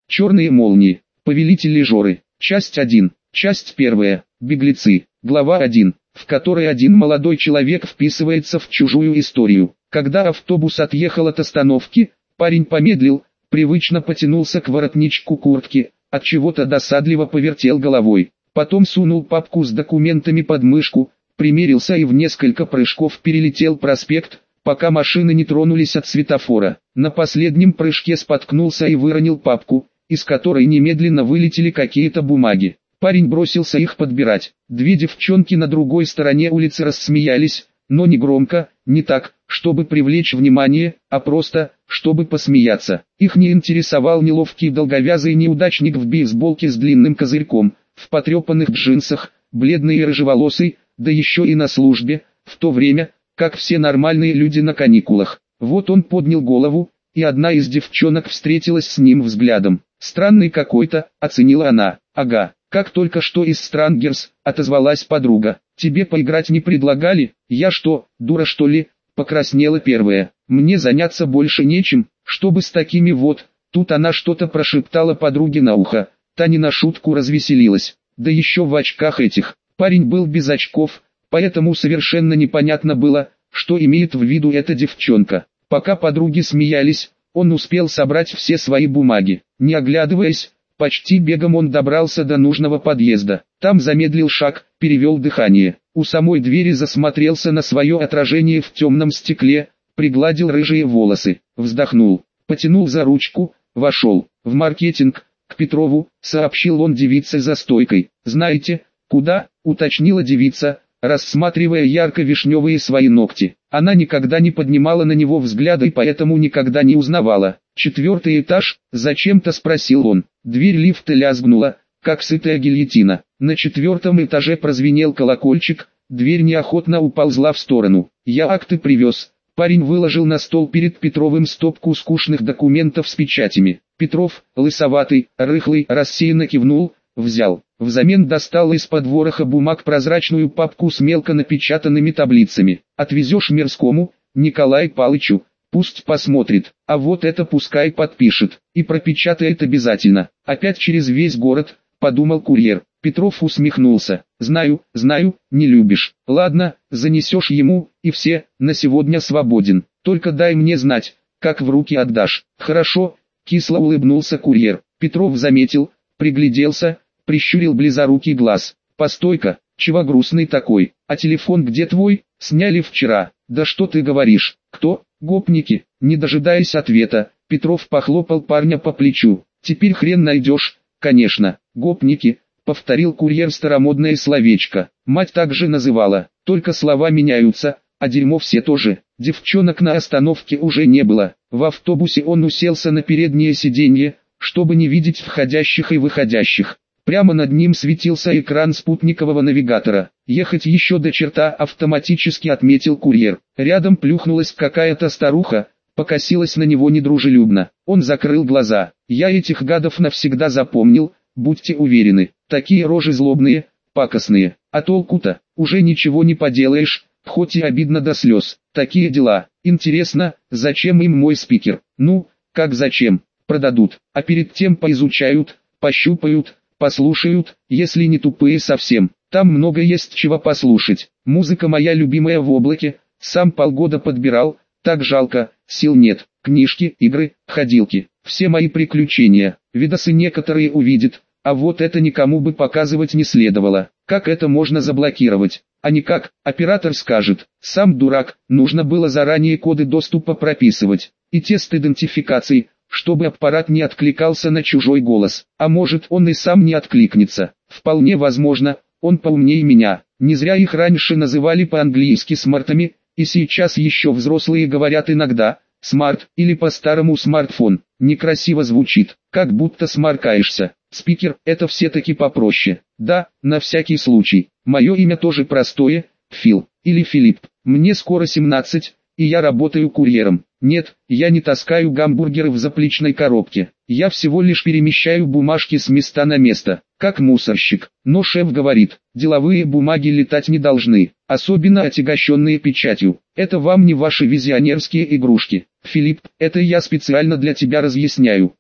Черные молнии. Повелители Жоры. Часть 1. Часть 1. Беглецы. Глава 1, в которой один молодой человек вписывается в чужую историю. Когда автобус отъехал от остановки, парень помедлил, привычно потянулся к воротничку куртки, от чего-то досадливо повертел головой. Потом сунул папку с документами под мышку, примерился и в несколько прыжков перелетел проспект, пока машины не тронулись от светофора. На последнем прыжке споткнулся и выронил папку, из которой немедленно вылетели какие-то бумаги. Парень бросился их подбирать. Две девчонки на другой стороне улицы рассмеялись, но не громко, не так, чтобы привлечь внимание, а просто, чтобы посмеяться. Их не интересовал неловкий долговязый неудачник в бейсболке с длинным козырьком, в потрепанных джинсах, бледный и рыжеволосый, да еще и на службе, в то время, как все нормальные люди на каникулах. Вот он поднял голову, и одна из девчонок встретилась с ним взглядом. «Странный какой-то», — оценила она. «Ага, как только что из Странгерс», — отозвалась подруга. «Тебе поиграть не предлагали? Я что, дура что ли?» — покраснела первая. «Мне заняться больше нечем, чтобы с такими вот...» Тут она что-то прошептала подруге на ухо. Та не на шутку развеселилась. Да еще в очках этих. Парень был без очков, поэтому совершенно непонятно было, что имеет в виду эта девчонка. Пока подруги смеялись, он успел собрать все свои бумаги. Не оглядываясь, почти бегом он добрался до нужного подъезда. Там замедлил шаг, перевел дыхание. У самой двери засмотрелся на свое отражение в темном стекле, пригладил рыжие волосы, вздохнул, потянул за ручку, вошел. «В маркетинг, к Петрову», — сообщил он девице за стойкой. «Знаете, куда?» — уточнила девица, рассматривая ярко-вишневые свои ногти. Она никогда не поднимала на него взгляда и поэтому никогда не узнавала. «4-й этаж?» — зачем-то спросил он. Дверь лифта лязгнула, как сытая гильотина. На 4-м этаже прозвенел колокольчик, дверь неохотно уползла в сторону. «Я акты привез». Парень выложил на стол перед Петровым стопку скучных документов с печатями. Петров, лысоватый, рыхлый, рассеянно кивнул, взял. Взамен достал из-под вороха бумаг прозрачную папку с мелко напечатанными таблицами. «Отвезешь Мирскому, Николаю Палычу, пусть посмотрит, а вот это пускай подпишет, и пропечатает обязательно. Опять через весь город», — подумал курьер. Петров усмехнулся. «Знаю, не любишь. Ладно, занесешь ему, и все, на сегодня свободен. Только дай мне знать, как в руки отдашь». «Хорошо», — кисло улыбнулся курьер. Петров заметил, пригляделся, прищурил близорукий глаз. «Постой-ка, чего грустный такой? А телефон где твой? Сняли вчера». «Да что ты говоришь? Кто? Гопники?» Не дожидаясь ответа, Петров похлопал парня по плечу. «Теперь хрен найдешь, конечно, гопники», — повторил курьер старомодное словечко. Мать также называла, только слова меняются, а дерьмо все тоже. Девчонок на остановке уже не было. В автобусе он уселся на переднее сиденье, чтобы не видеть входящих и выходящих. Прямо над ним светился экран спутникового навигатора. «Ехать еще до черта», — автоматически отметил курьер. Рядом плюхнулась какая-то старуха, покосилась на него недружелюбно. Он закрыл глаза. «Я этих гадов навсегда запомнил, будьте уверены. Такие рожи злобные, пакостные. А толку-то, уже ничего не поделаешь, хоть и обидно до слез. Такие дела. Интересно, зачем им мой спикер? Ну, как зачем? Продадут, а перед тем поизучают, пощупают, послушают, если не тупые совсем. Там много есть чего послушать. Музыка моя любимая в облаке, сам полгода подбирал, так жалко, сил нет. Книжки, игры, ходилки, все мои приключения. Видосы некоторые увидят, а вот это никому бы показывать не следовало. Как это можно заблокировать? А никак, оператор скажет. Сам дурак, нужно было заранее коды доступа прописывать. И тест идентификации, чтобы аппарат не откликался на чужой голос. А может, он и сам не откликнется. Вполне возможно, он поумнее меня. Не зря их раньше называли по-английски смартами, и сейчас еще взрослые говорят иногда «смарт» или по-старому «смартфон». Некрасиво звучит, как будто сморкаешься. Спикер — это все-таки попроще. Да, на всякий случай. Мое имя тоже простое, Фил, или Филипп. Мне скоро 17, и я работаю курьером. Нет, я не таскаю гамбургеры в заплечной коробке. Я всего лишь перемещаю бумажки с места на место, как мусорщик. Но шеф говорит, деловые бумаги летать не должны, особенно отягощенные печатью. Это вам не ваши визионерские игрушки. Филипп, это я специально для тебя разъясняю.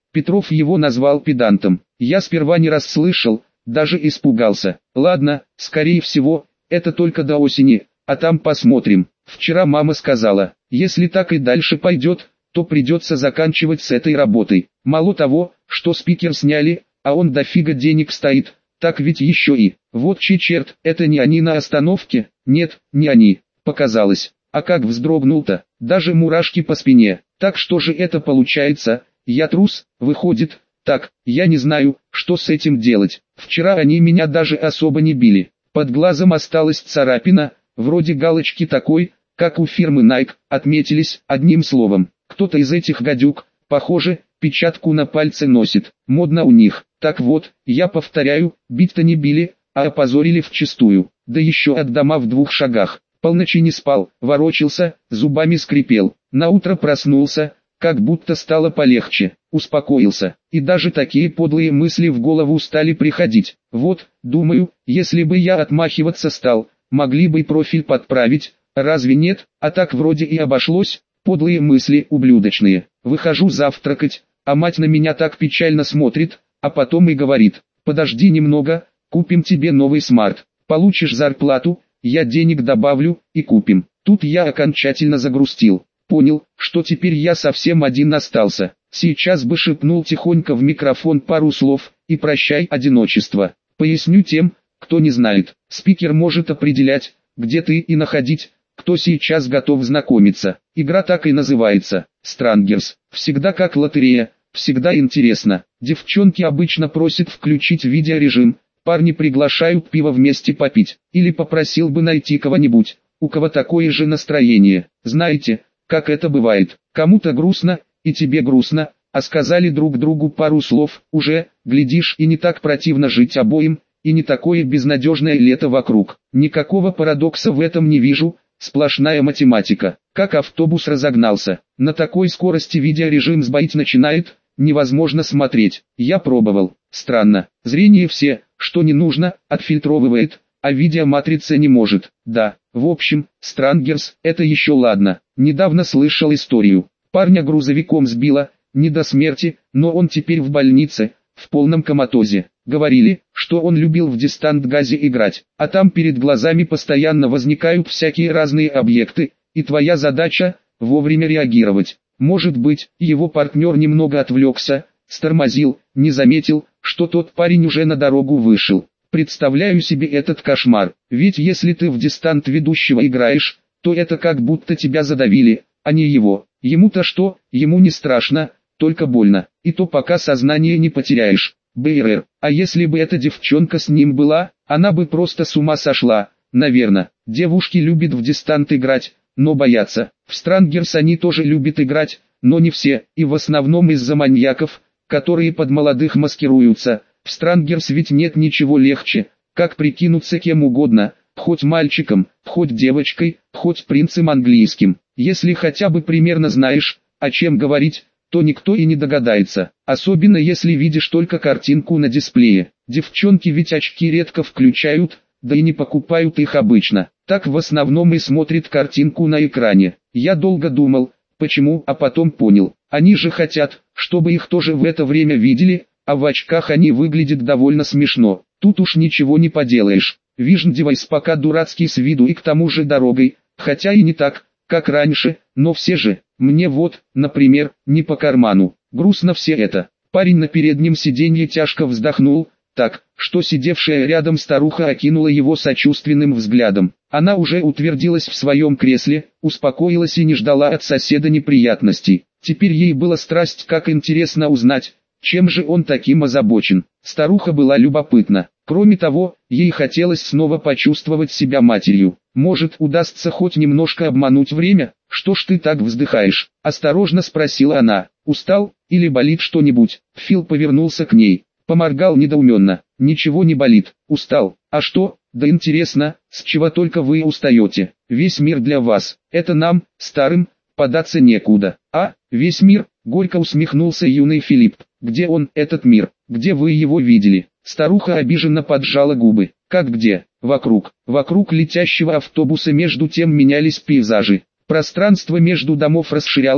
Петров его назвал педантом. Я сперва не расслышал, даже испугался. Ладно, скорее всего, это только до осени, а там посмотрим. Вчера мама сказала, если так и дальше пойдет, то придется заканчивать с этой работой. Мало того, что спикер сняли, а он дофига денег стоит, так ведь еще и... Вот черт, это не они на остановке? Нет, не они. Показалось. А как вздрогнул-то, даже мурашки по спине. Так что же это получается? Я трус, выходит. Так, я не знаю, что с этим делать. Вчера они меня даже особо не били. Под глазом осталась царапина, вроде галочки такой, как у фирмы Nike, отметились, одним словом. Кто-то из этих гадюк, похоже, печатку на пальце носит. Модно у них. Так вот, я повторяю, бить-то не били, а опозорили вчистую. Да еще от дома в 2 шагах. Полночи не спал, ворочался, зубами скрипел. Наутро проснулся, как будто стало полегче, успокоился. И даже такие подлые мысли в голову стали приходить. Вот, думаю, если бы я отмахиваться стал, могли бы профиль подправить, разве нет? А так вроде и обошлось. Подлые мысли, ублюдочные. Выхожу завтракать, а мать на меня так печально смотрит, а потом и говорит: подожди немного, купим тебе новый смарт. Получишь зарплату, я денег добавлю, и купим. Тут я окончательно загрустил. Понял, что теперь я совсем один остался. Сейчас бы шепнул тихонько в микрофон пару слов, и прощай одиночество. Поясню тем, кто не знает. Спикер может определять, где ты, и находить, кто сейчас готов знакомиться. Игра так и называется — Strangers. Всегда как лотерея, всегда интересно. Девчонки обычно просят включить видеорежим, парни приглашают пиво вместе попить. Или попросил бы найти кого-нибудь, у кого такое же настроение. Знаете, как это бывает? Кому-то грустно, и тебе грустно, а сказали друг другу пару слов, уже, глядишь, и не так противно жить обоим, и не такое безнадежное лето вокруг. Никакого парадокса в этом не вижу. Сплошная математика. Как автобус разогнался. На такой скорости видеорежим сбоить начинает, невозможно смотреть. Я пробовал. Странно. Зрение все, что не нужно, отфильтровывает, а видеоматрица не может. Да, в общем, Strangers, это еще ладно. Недавно слышал историю. Парня грузовиком сбило, не до смерти, но он теперь в больнице, в полном коматозе. Говорили, что он любил в дистант-газе играть, а там перед глазами постоянно возникают всякие разные объекты, и твоя задача – вовремя реагировать. Может быть, его партнер немного отвлекся, стормозил, не заметил, что тот парень уже на дорогу вышел. Представляю себе этот кошмар, ведь если ты в дистант ведущего играешь, то это как будто тебя задавили, а не его. Ему-то что, ему не страшно, только больно, и то пока сознание не потеряешь. БРР. А если бы эта девчонка с ним была, она бы просто с ума сошла, наверное. Девушки любят в дистант играть, но боятся. В Strangers они тоже любят играть, но не все, и в основном из-за маньяков, которые под молодых маскируются. В Strangers ведь нет ничего легче, как прикинуться кем угодно, хоть мальчиком, хоть девочкой, хоть принцем английским. Если хотя бы примерно знаешь, о чем говорить, то никто и не догадается, особенно если видишь только картинку на дисплее. Девчонки ведь очки редко включают, да и не покупают их обычно. Так в основном и смотрят картинку на экране. Я долго думал, почему, а потом понял. Они же хотят, чтобы их тоже в это время видели, а в очках они выглядят довольно смешно. Тут уж ничего не поделаешь. Vision Device пока дурацкий с виду и к тому же дорогой, хотя и не так, как раньше, но все же. Мне вот, например, не по карману. Грустно все это. Парень на переднем сиденье тяжко вздохнул, так, что сидевшая рядом старуха окинула его сочувственным взглядом. Она уже утвердилась в своем кресле, успокоилась и не ждала от соседа неприятностей. Теперь ей было страсть как интересно узнать, чем же он таким озабочен. Старуха была любопытна. Кроме того, ей хотелось снова почувствовать себя матерью. Может, удастся хоть немножко обмануть время? Что ж ты так вздыхаешь? Осторожно спросила она. Устал, или болит что-нибудь? Фил повернулся к ней, поморгал недоуменно. Ничего не болит, устал. А что? Да интересно, с чего только вы устаете? Весь мир для вас. Это нам, старым, податься некуда. А, весь мир? Горько усмехнулся юный Филипп. Где он, этот мир? Где вы его видели? Старуха обиженно поджала губы. Как где? Вокруг. Вокруг летящего автобуса между тем менялись пейзажи. Пространство между домов расширялось,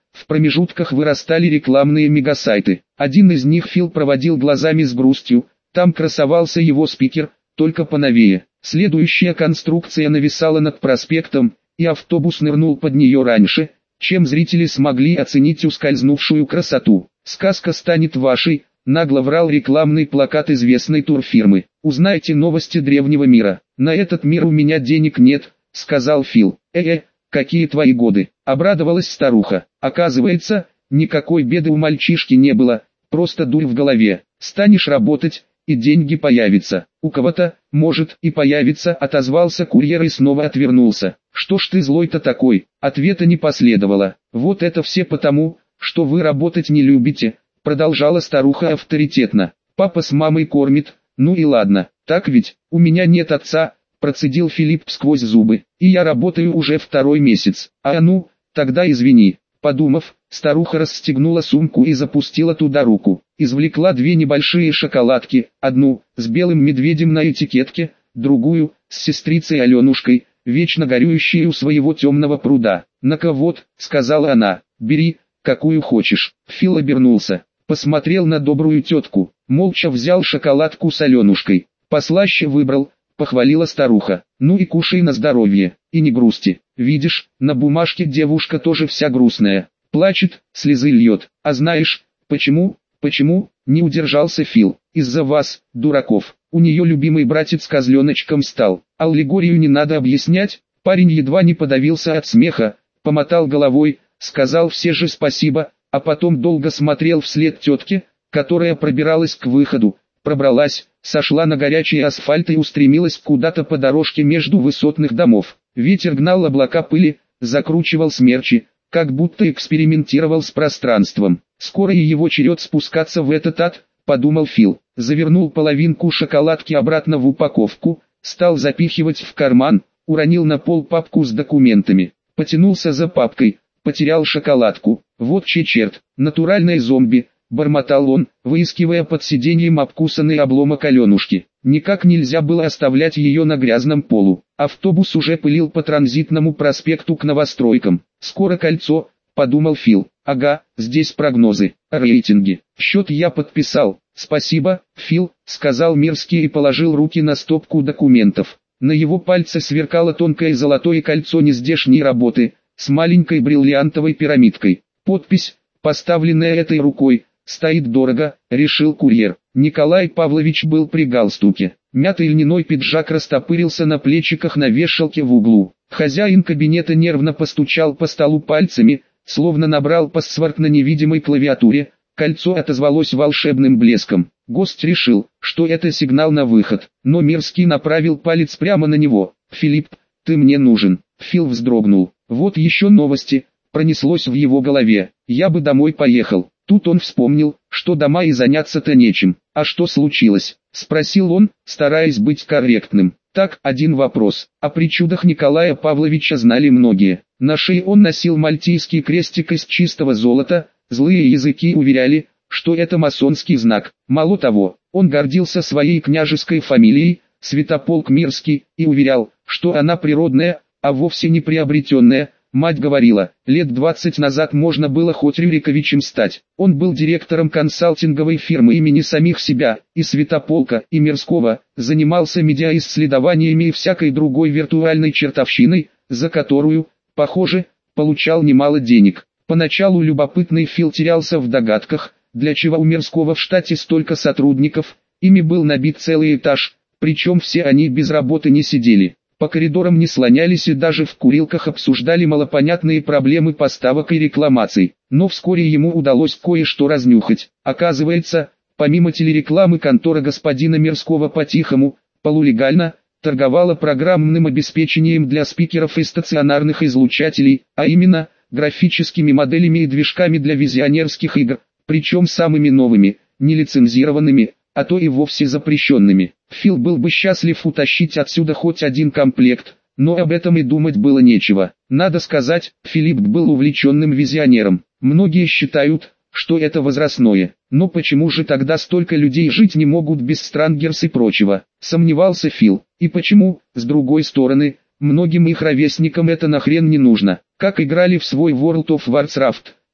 в промежутках вырастали рекламные мегасайты. Один из них Фил проводил глазами с грустью, там красовался его спикер, только поновее. Следующая конструкция нависала над проспектом, и автобус нырнул под нее раньше, чем зрители смогли оценить ускользнувшую красоту. «Сказка станет вашей», — нагло врал рекламный плакат известной турфирмы. «Узнайте новости древнего мира». «На этот мир у меня денег нет», — сказал Фил. Какие твои годы?» — обрадовалась старуха. «Оказывается, никакой беды у мальчишки не было, просто дурь в голове. Станешь работать, и деньги появятся. У кого-то, может, и появится», — отозвался курьер и снова отвернулся. «Что ж ты злой-то такой?» Ответа не последовало. «Вот это все потому, что вы работать не любите», — продолжала старуха авторитетно. «Папа с мамой кормит, ну и ладно, так ведь, у меня нет отца», — процедил Филипп сквозь зубы, — «и я работаю уже 2-й месяц». «А ну, тогда извини». Подумав, старуха расстегнула сумку и запустила туда руку. Извлекла 2 небольшие шоколадки, одну с белым медведем на этикетке, другую с сестрицей Аленушкой, вечно горюющей у своего темного пруда. «На-ка вот», — сказала она, — «бери, какую хочешь». Фил обернулся, посмотрел на добрую тетку, молча взял шоколадку с Аленушкой. «Послаще выбрал», — похвалила старуха. «Ну и кушай на здоровье, и не грусти. Видишь, на бумажке девушка тоже вся грустная. Плачет, слезы льет. А знаешь, почему?» «Почему?» — не удержался Фил. «Из-за вас, дураков. У нее любимый братец козленочком стал. Аллегорию не надо объяснять». Парень едва не подавился от смеха, помотал головой, сказал все же спасибо, а потом долго смотрел вслед тетке, которая пробиралась к выходу. Пробралась, сошла на горячий асфальт и устремилась куда-то по дорожке между высотных домов. Ветер гнал облака пыли, закручивал смерчи, как будто экспериментировал с пространством. «Скоро и его черед спускаться в этот ад», — подумал Фил. Завернул половинку шоколадки обратно в упаковку, стал запихивать в карман, уронил на пол папку с документами. Потянулся за папкой, потерял шоколадку. «Вот черт, натуральный зомби», — бормотал он, выискивая под сиденьем обкусанный обломок Аленушки. Никак нельзя было оставлять ее на грязном полу. Автобус уже пылил по Транзитному проспекту к новостройкам. «Скоро кольцо», — подумал Фил. «Ага, здесь прогнозы, рейтинги. Счет я подписал». «Спасибо, Фил», — сказал Мирский и положил руки на стопку документов. На его пальце сверкало тонкое золотое кольцо нездешней работы, с маленькой бриллиантовой пирамидкой. Подпись, поставленная этой рукой, «Стоит дорого», — решил курьер. Николай Павлович был при галстуке. Мятый льняной пиджак растопырился на плечиках на вешалке в углу. Хозяин кабинета нервно постучал по столу пальцами, словно набрал паспорт на невидимой клавиатуре. Кольцо отозвалось волшебным блеском. Гость решил, что это сигнал на выход, но Мирский направил палец прямо на него. «Филипп, ты мне нужен». Фил вздрогнул. «Вот еще новости», пронеслось в его голове. «Я бы домой поехал». Тут он вспомнил, что дома и заняться-то нечем. «А что случилось?» — спросил он, стараясь быть корректным. «Так, один вопрос. О причудах Николая Павловича знали многие. На шее он носил мальтийский крестик из чистого золота, злые языки уверяли, что это масонский знак. Мало того, он гордился своей княжеской фамилией, Святополк Мирский, и уверял, что она природная, а вовсе не приобретенная. Мать говорила, лет 20 назад можно было хоть Рюриковичем стать. Он был директором консалтинговой фирмы имени самих себя, и Святополка, и Мирского, занимался медиаисследованиями и всякой другой виртуальной чертовщиной, за которую, похоже, получал немало денег. Поначалу любопытный Фил терялся в догадках, для чего у Мирского в штате столько сотрудников, ими был набит целый этаж, причем все они без работы не сидели. По коридорам не слонялись и даже в курилках обсуждали малопонятные проблемы поставок и рекламаций. Но вскоре ему удалось кое-что разнюхать. Оказывается, помимо телерекламы контора господина Мирского по-тихому, полулегально, торговала программным обеспечением для спикеров и стационарных излучателей, а именно, графическими моделями и движками для визионерских игр, причем самыми новыми, нелицензированными, а то и вовсе запрещенными. Фил был бы счастлив утащить отсюда хоть один комплект, но об этом и думать было нечего. Надо сказать, Филипп был увлеченным визионером. Многие считают, что это возрастное. Но почему же тогда столько людей жить не могут без Странгерс и прочего? Сомневался Фил. И почему, с другой стороны, многим их ровесникам это нахрен не нужно? Как играли в свой World of Warcraft,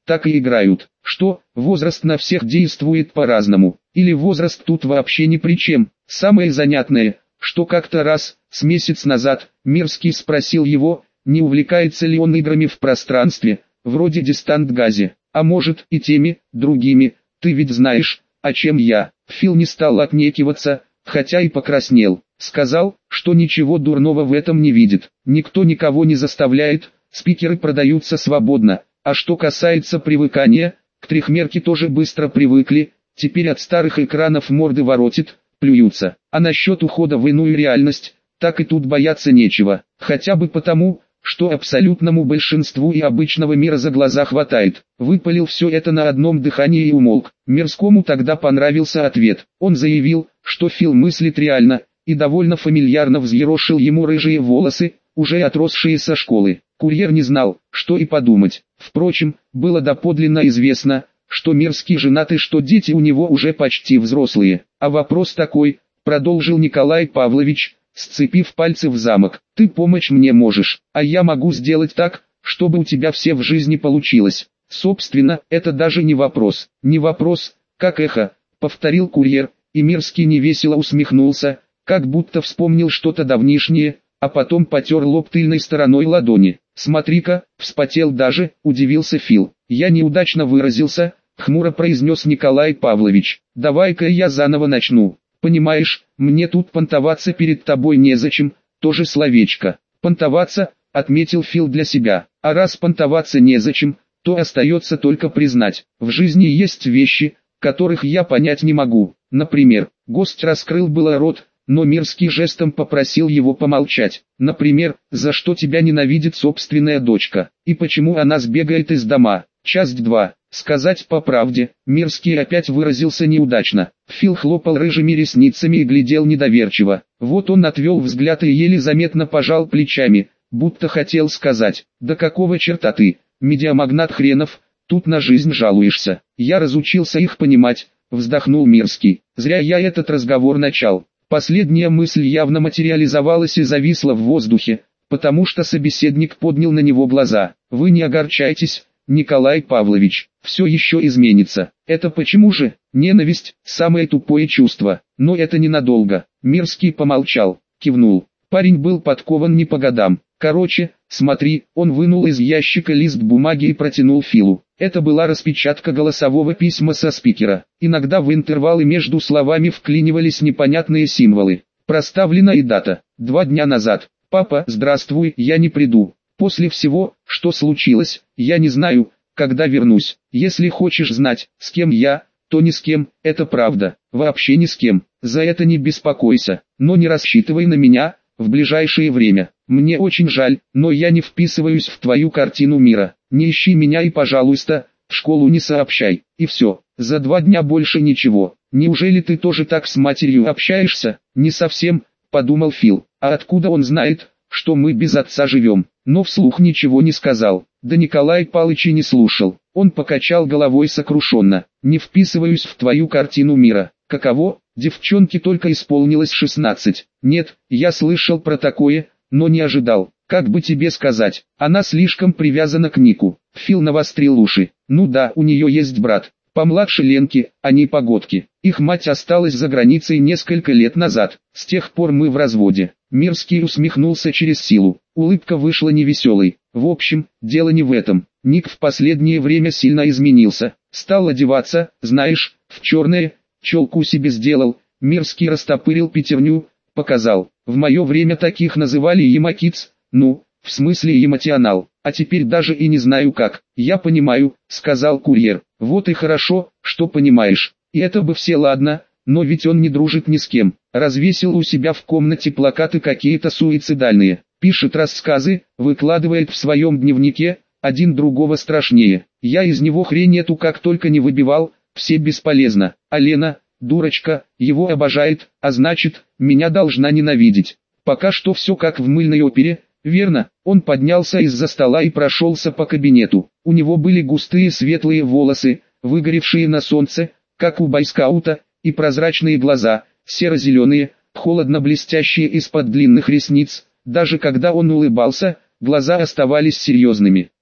так и играют. Что, возраст на всех действует по-разному, или возраст тут вообще ни при чем. Самое занятное, что как-то раз, с месяц назад, Мирский спросил его, не увлекается ли он играми в пространстве, вроде дистант-газе, а может и теми, другими, ты ведь знаешь, о чем я. Фил не стал отнекиваться, хотя и покраснел. Сказал, что ничего дурного в этом не видит. Никто никого не заставляет, спикеры продаются свободно. А что касается привыкания, к трехмерке тоже быстро привыкли, теперь от старых экранов морды воротит, плюются. А насчет ухода в иную реальность, так и тут бояться нечего. Хотя бы потому, что абсолютному большинству и обычного мира за глаза хватает. Выпалил все это на одном дыхании и умолк. Мирскому тогда понравился ответ. Он заявил, что Фил мыслит реально, и довольно фамильярно взъерошил ему рыжие волосы, уже отросшие со школы. Курьер не знал, что и подумать. Впрочем, было доподлинно известно, что Мирский женат и что дети у него уже почти взрослые. А вопрос такой, продолжил Николай Павлович, сцепив пальцы в замок. Ты помочь мне можешь, а я могу сделать так, чтобы у тебя все в жизни получилось. Собственно, это даже не вопрос. Не вопрос, как эхо, повторил курьер, и Мирский невесело усмехнулся, как будто вспомнил что-то давнишнее, а потом потер лоб тыльной стороной ладони. «Смотри-ка, вспотел даже», — удивился Фил. «Я неудачно выразился», — хмуро произнес Николай Павлович. «Давай-ка я заново начну. Понимаешь, мне тут понтоваться перед тобой незачем, тоже словечко». «Понтоваться», — отметил Фил для себя. «А раз понтоваться незачем, то остается только признать, в жизни есть вещи, которых я понять не могу. Например, гость раскрыл было рот, но Мирский жестом попросил его помолчать. Например, за что тебя ненавидит собственная дочка, и почему она сбегает из дома. Часть 2. Сказать по правде, Мирский опять выразился неудачно. Фил хлопал рыжими ресницами и глядел недоверчиво. Вот он отвел взгляд и еле заметно пожал плечами, будто хотел сказать: «Да какого черта ты, медиамагнат хренов, тут на жизнь жалуешься?» «Я разучился их понимать», вздохнул Мирский. «Зря я этот разговор начал». Последняя мысль явно материализовалась и зависла в воздухе, потому что собеседник поднял на него глаза. «Вы не огорчайтесь, Николай Павлович, все еще изменится». «Это почему же?» «Ненависть – самое тупое чувство, но это ненадолго». Мирский помолчал, кивнул. Парень был подкован не по годам. «Короче, смотри», он вынул из ящика лист бумаги и протянул Филу. Это была распечатка голосового письма со спикера. Иногда в интервалы между словами вклинивались непонятные символы. Проставлена и дата. 2 дня назад. «Папа, здравствуй, я не приду. После всего, что случилось, я не знаю, когда вернусь. Если хочешь знать, с кем я, то ни с кем, это правда. Вообще ни с кем. За это не беспокойся, но не рассчитывай на меня в ближайшее время. Мне очень жаль, но я не вписываюсь в твою картину мира. Не ищи меня и, пожалуйста, в школу не сообщай». И все. За 2 дня больше ничего. «Неужели ты тоже так с матерью общаешься?» «Не совсем», подумал Фил. «А откуда он знает, что мы без отца живем?» Но вслух ничего не сказал. Да Николай Палыч и не слушал. Он покачал головой сокрушенно. «Не вписываюсь в твою картину мира». Каково? Девчонке только исполнилось 16. «Нет, я слышал про такое, но не ожидал. Как бы тебе сказать, она слишком привязана к Нику». Фил навострил уши. «Ну да, у нее есть брат, помладше Ленки, они погодки. Их мать осталась за границей несколько лет назад. С тех пор мы в разводе». Мирский усмехнулся через силу. Улыбка вышла невеселой. «В общем, дело не в этом. Ник в последнее время сильно изменился. Стал одеваться, знаешь, в черное, челку себе сделал». Мирский растопырил пятерню, показал. «В мое время таких называли емакиц, ну, в смысле ематионал, а теперь даже и не знаю как». «Я понимаю», — сказал курьер. «Вот и хорошо, что понимаешь. И это бы все ладно, но ведь он не дружит ни с кем. Развесил у себя в комнате плакаты какие-то суицидальные, пишет рассказы, выкладывает в своем дневнике, один другого страшнее. Я из него хрень эту как только не выбивал, все бесполезно. А Лена, дурочка, его обожает, а значит, меня должна ненавидеть. Пока что все как в мыльной опере, верно?» Он поднялся из-за стола и прошелся по кабинету. У него были густые светлые волосы, выгоревшие на солнце, как у бойскаута, и прозрачные глаза, серо-зеленые, холодно блестящие из-под длинных ресниц. Даже когда он улыбался, глаза оставались серьезными.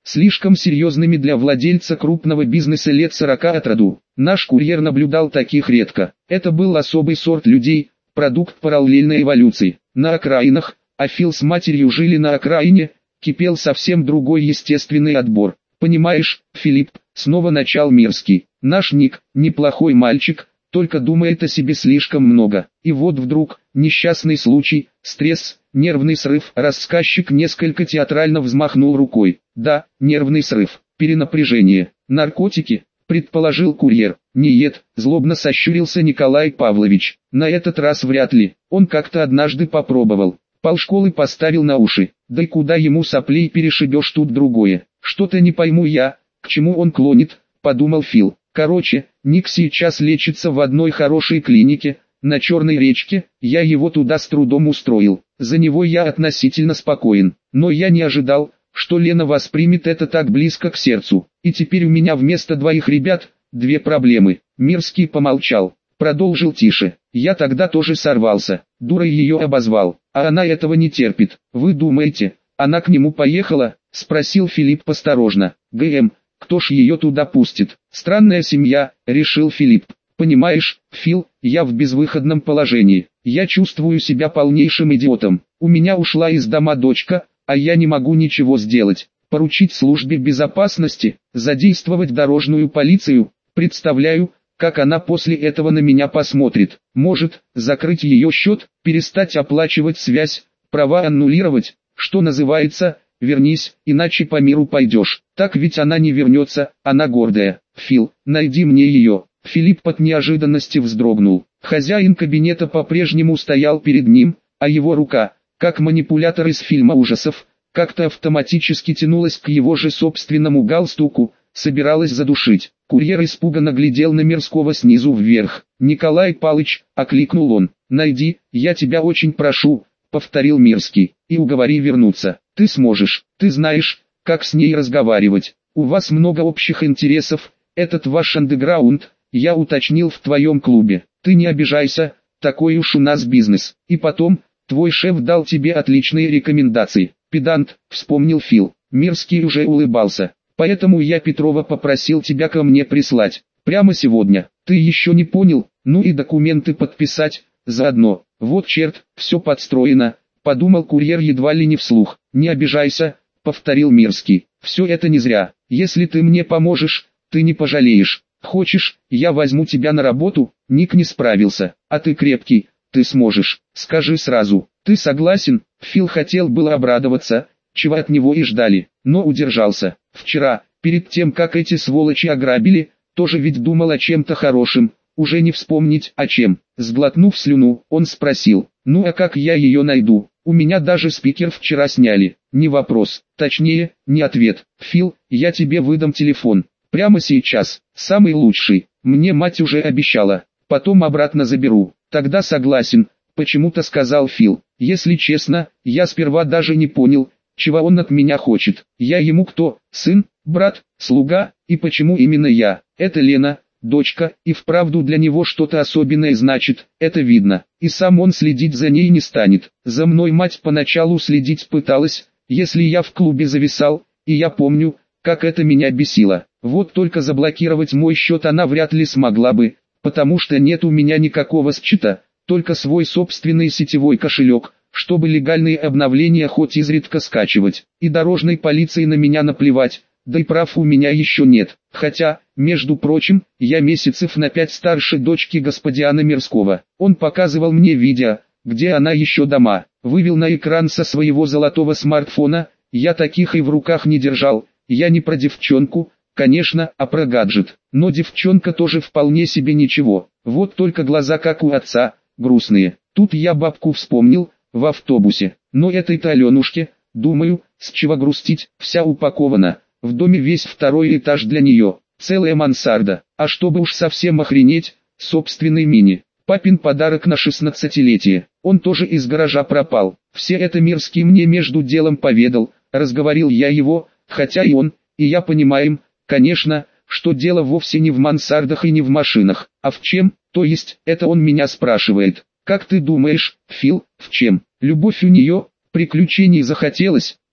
слишком серьезными для владельца крупного бизнеса лет 40 от роду. Наш курьер наблюдал таких редко. Это был особый сорт людей, продукт параллельной эволюции. На окраинах, а Фил с матерью жили на окраине, кипел совсем другой естественный отбор. «Понимаешь, Филипп», снова начал Мирский, «наш Ник, неплохой мальчик, только думает о себе слишком много. И вот вдруг, несчастный случай, стресс, нервный срыв». Рассказчик несколько театрально взмахнул рукой. «Да, нервный срыв, перенапряжение, наркотики», предположил курьер. «Нет», злобно сощурился Николай Павлович, «на этот раз вряд ли, он как-то однажды попробовал. Полшколы поставил на уши, да и куда ему соплей перешибешь, тут другое. Что-то не пойму я, к чему он клонит», подумал Фил. «Короче, Ник сейчас лечится в одной хорошей клинике, на Черной речке, я его туда с трудом устроил. За него я относительно спокоен, но я не ожидал, что Лена воспримет это так близко к сердцу. И теперь у меня вместо двоих ребят, две проблемы». Мирский помолчал, продолжил тише. «Я тогда тоже сорвался, дурой ее обозвал, а она этого не терпит. Вы думаете, она к нему поехала?» Спросил Филипп осторожно. «ГМ, кто ж ее туда пустит? Странная семья», решил Филипп. «Понимаешь, Фил, я в безвыходном положении. Я чувствую себя полнейшим идиотом. У меня ушла из дома дочка, а я не могу ничего сделать. Поручить службе безопасности, задействовать дорожную полицию. Представляю, как она после этого на меня посмотрит. Может, закрыть ее счет, перестать оплачивать связь, права аннулировать, что называется, вернись, иначе по миру пойдешь. Так ведь она не вернется, она гордая. Фил, найди мне ее». Филипп от неожиданности вздрогнул. Хозяин кабинета по-прежнему стоял перед ним, а его рука, как манипулятор из фильма ужасов, как-то автоматически тянулась к его же собственному галстуку, собиралась задушить. Курьер испуганно глядел на Мирского снизу вверх. «Николай Палыч», — окликнул он, — «найди, я тебя очень прошу», — повторил Мирский, — «и уговори вернуться. Ты сможешь, ты знаешь, как с ней разговаривать. У вас много общих интересов, этот ваш андеграунд, я уточнил, в твоем клубе. Ты не обижайся, такой уж у нас бизнес. И потом, твой шеф дал тебе отличные рекомендации». «Педант», — вспомнил Фил. Мирский уже улыбался. «Поэтому я Петрова попросил тебя ко мне прислать. Прямо сегодня. Ты еще не понял? Ну и документы подписать, заодно. Вот черт, все подстроено», — подумал курьер едва ли не вслух. «Не обижайся», — повторил Мирский. «Все это не зря. Если ты мне поможешь, ты не пожалеешь. Хочешь, я возьму тебя на работу?» Ник не справился. «А ты крепкий, ты сможешь. Скажи сразу, ты согласен?» Фил хотел было обрадоваться, чего от него и ждали, но удержался. Вчера, перед тем как эти сволочи ограбили, тоже ведь думал о чем-то хорошем, уже не вспомнить о чем. Сглотнув слюну, он спросил: «Ну а как я ее найду? У меня даже спикер вчера сняли». «Не вопрос, точнее, не ответ. Фил, я тебе выдам телефон. Прямо сейчас, самый лучший. Мне мать уже обещала, потом обратно заберу». «Тогда согласен», — почему-то сказал Фил. «Если честно, я сперва даже не понял, чего он от меня хочет. Я ему кто? Сын, брат, слуга? И почему именно я? Это Лена, дочка, и вправду для него что-то особенное значит, это видно. И сам он следить за ней не станет. За мной мать поначалу следить пыталась, если я в клубе зависал, и я помню, как это меня бесило. Вот только заблокировать мой счет она вряд ли смогла бы, потому что нет у меня никакого счета, только свой собственный сетевой кошелек, чтобы легальные обновления хоть изредка скачивать. И дорожной полиции на меня наплевать, да и прав у меня еще нет. Хотя, между прочим, я месяцев на 5 старше дочки господина Мирского. Он показывал мне видео, где она еще дома. Вывел на экран со своего золотого смартфона, я таких и в руках не держал. Я не про девчонку, конечно, а про гаджет. Но девчонка тоже вполне себе ничего. Вот только глаза как у отца, грустные. Тут я бабку вспомнил, в автобусе. Но этой-то Аленушке, думаю, с чего грустить, вся упакована. В доме весь второй этаж для нее, целая мансарда. А чтобы уж совсем охренеть, собственный мини. Папин подарок на 16-летие. Он тоже из гаража пропал. Все это Мирский мне между делом поведал, разговорил я его, хотя и он, и я понимаем, конечно, что дело вовсе не в мансардах и не в машинах, а в чем, то есть, это он меня спрашивает. «Как ты думаешь, Фил, в чем?» Любовь у нее, приключений захотелось,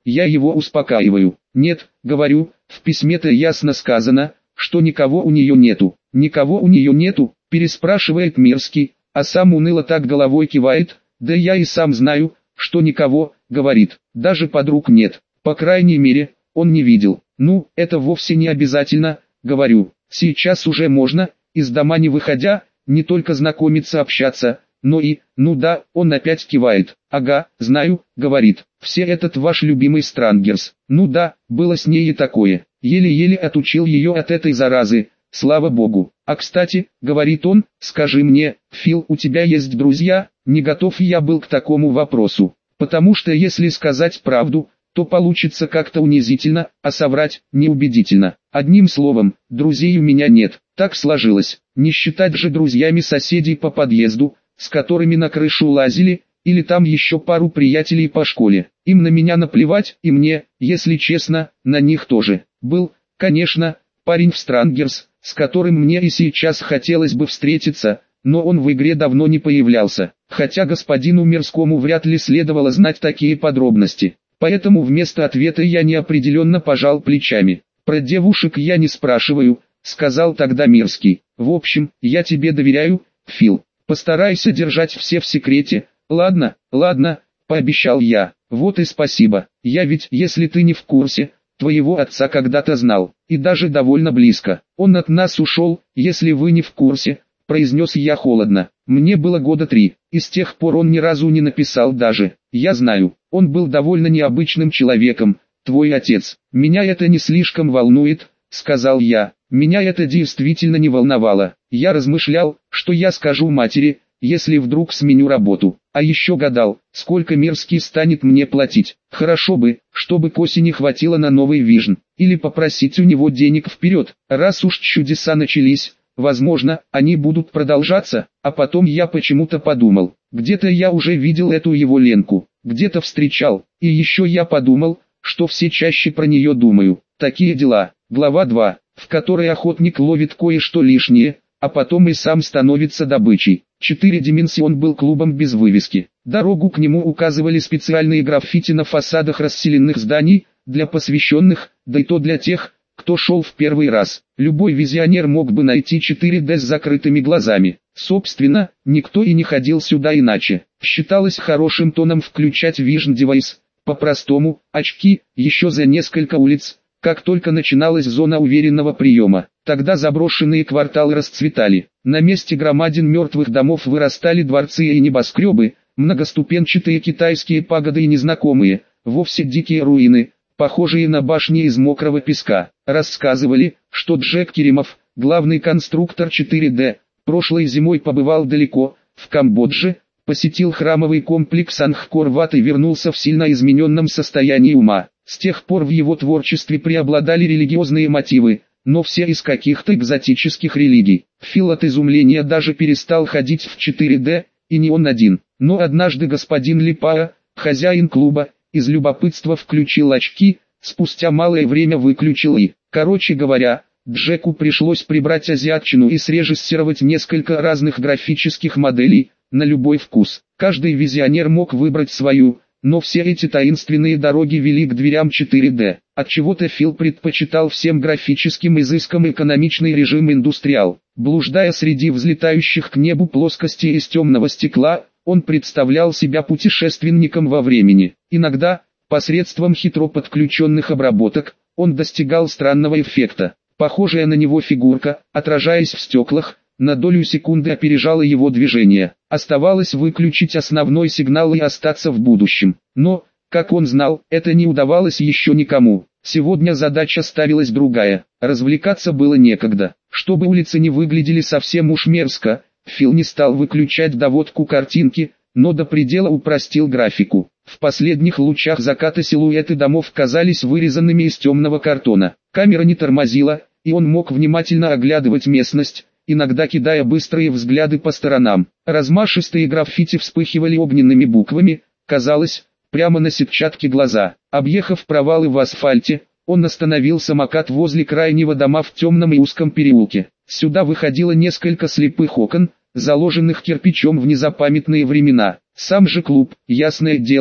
я его успокаиваю. Нет, говорю, в письме-то ясно сказано, что никого у нее нету. Никого у нее нету, переспрашивает Мирский, а сам уныло так головой кивает. Да я и сам знаю, что никого, говорит, даже подруг нет. По крайней мере, он не видел. Ну, это вовсе не обязательно, говорю. Сейчас уже можно, из дома не выходя, не только знакомиться, общаться, но и, ну да, он опять кивает. Ага, знаю, говорит. Все этот ваш любимый Странгерс. Ну да, было с ней и такое. Еле-еле отучил ее от этой заразы. Слава богу. А кстати, говорит он, скажи мне, Фил, у тебя есть друзья? Не готов я был к такому вопросу. Потому что если сказать правду, то получится как-то унизительно, а соврать – неубедительно. Одним словом, друзей у меня нет, так сложилось. Не считать же друзьями соседей по подъезду, с которыми на крышу лазили, или там еще пару приятелей по школе. Им на меня наплевать, и мне, если честно, на них тоже. Был, конечно, парень в Странгерс, с которым мне и сейчас хотелось бы встретиться, но он в игре давно не появлялся. Хотя господину Мирскому вряд ли следовало знать такие подробности. Поэтому вместо ответа я неопределенно пожал плечами. Про девушек я не спрашиваю, сказал тогда Мирский. В общем, я тебе доверяю, Фил. Постарайся держать все в секрете. Ладно, ладно, пообещал я. Вот и спасибо. Я ведь, если ты не в курсе, твоего отца когда-то знал, и даже довольно близко. Он от нас ушел, если вы не в курсе, произнес я холодно. Мне было года 3, и с тех пор он ни разу не написал даже. Я знаю, он был довольно необычным человеком, твой отец. Меня это не слишком волнует, сказал я. Меня это действительно не волновало. Я размышлял, что я скажу матери, если вдруг сменю работу. А еще гадал, сколько Мирский станет мне платить. Хорошо бы, чтобы к осени хватило на новый Вижн. Или попросить у него денег вперед. Раз уж чудеса начались, возможно, они будут продолжаться. А потом я почему-то подумал, где-то я уже видел эту его Ленку. Где-то встречал. И еще я подумал, что все чаще про нее думаю. Такие дела. Глава 2, в которой охотник ловит кое-что лишнее, а потом и сам становится добычей. 4 Дименсион был клубом без вывески. Дорогу к нему указывали специальные граффити на фасадах расселенных зданий, для посвященных, да и то для тех, кто шел в первый раз. Любой визионер мог бы найти 4D с закрытыми глазами. Собственно, никто и не ходил сюда иначе. Считалось хорошим тоном включать Vision Device, по-простому, очки, еще за несколько улиц, как только начиналась зона уверенного приема. Тогда заброшенные кварталы расцветали. На месте громадин мертвых домов вырастали дворцы и небоскребы, многоступенчатые китайские пагоды и незнакомые, вовсе дикие руины, похожие на башни из мокрого песка. Рассказывали, что Джек Керимов, главный конструктор 4D, прошлой зимой побывал далеко, в Камбодже, посетил храмовый комплекс Ангкор-Ват и вернулся в сильно измененном состоянии ума. С тех пор в его творчестве преобладали религиозные мотивы, но все из каких-то экзотических религий. Фил от изумления даже перестал ходить в 4D, и не он один. Но однажды господин Липаа, хозяин клуба, из любопытства включил очки, спустя малое время выключил и, короче говоря, Джеку пришлось прибрать азиатчину и срежиссировать несколько разных графических моделей, на любой вкус. Каждый визионер мог выбрать свою, но все эти таинственные дороги вели к дверям 4D. Отчего-то Фил предпочитал всем графическим изыскам экономичный режим индустриал. Блуждая среди взлетающих к небу плоскостей из темного стекла, он представлял себя путешественником во времени. Иногда, посредством хитро подключенных обработок, он достигал странного эффекта. Похожая на него фигурка, отражаясь в стеклах, на долю секунды опережала его движение. Оставалось выключить основной сигнал и остаться в будущем. Но, как он знал, это не удавалось еще никому. Сегодня задача ставилась другая. Развлекаться было некогда. Чтобы улицы не выглядели совсем уж мерзко, Фил не стал выключать доводку картинки, но до предела упростил графику. В последних лучах заката силуэты домов казались вырезанными из темного картона. Камера не тормозила, и он мог внимательно оглядывать местность, иногда кидая быстрые взгляды по сторонам. Размашистые граффити вспыхивали огненными буквами, казалось, прямо на сетчатке глаза. Объехав провалы в асфальте, он остановил самокат возле крайнего дома в темном и узком переулке. Сюда выходило несколько слепых окон, заложенных кирпичом в незапамятные времена. Сам же клуб, ясное дело,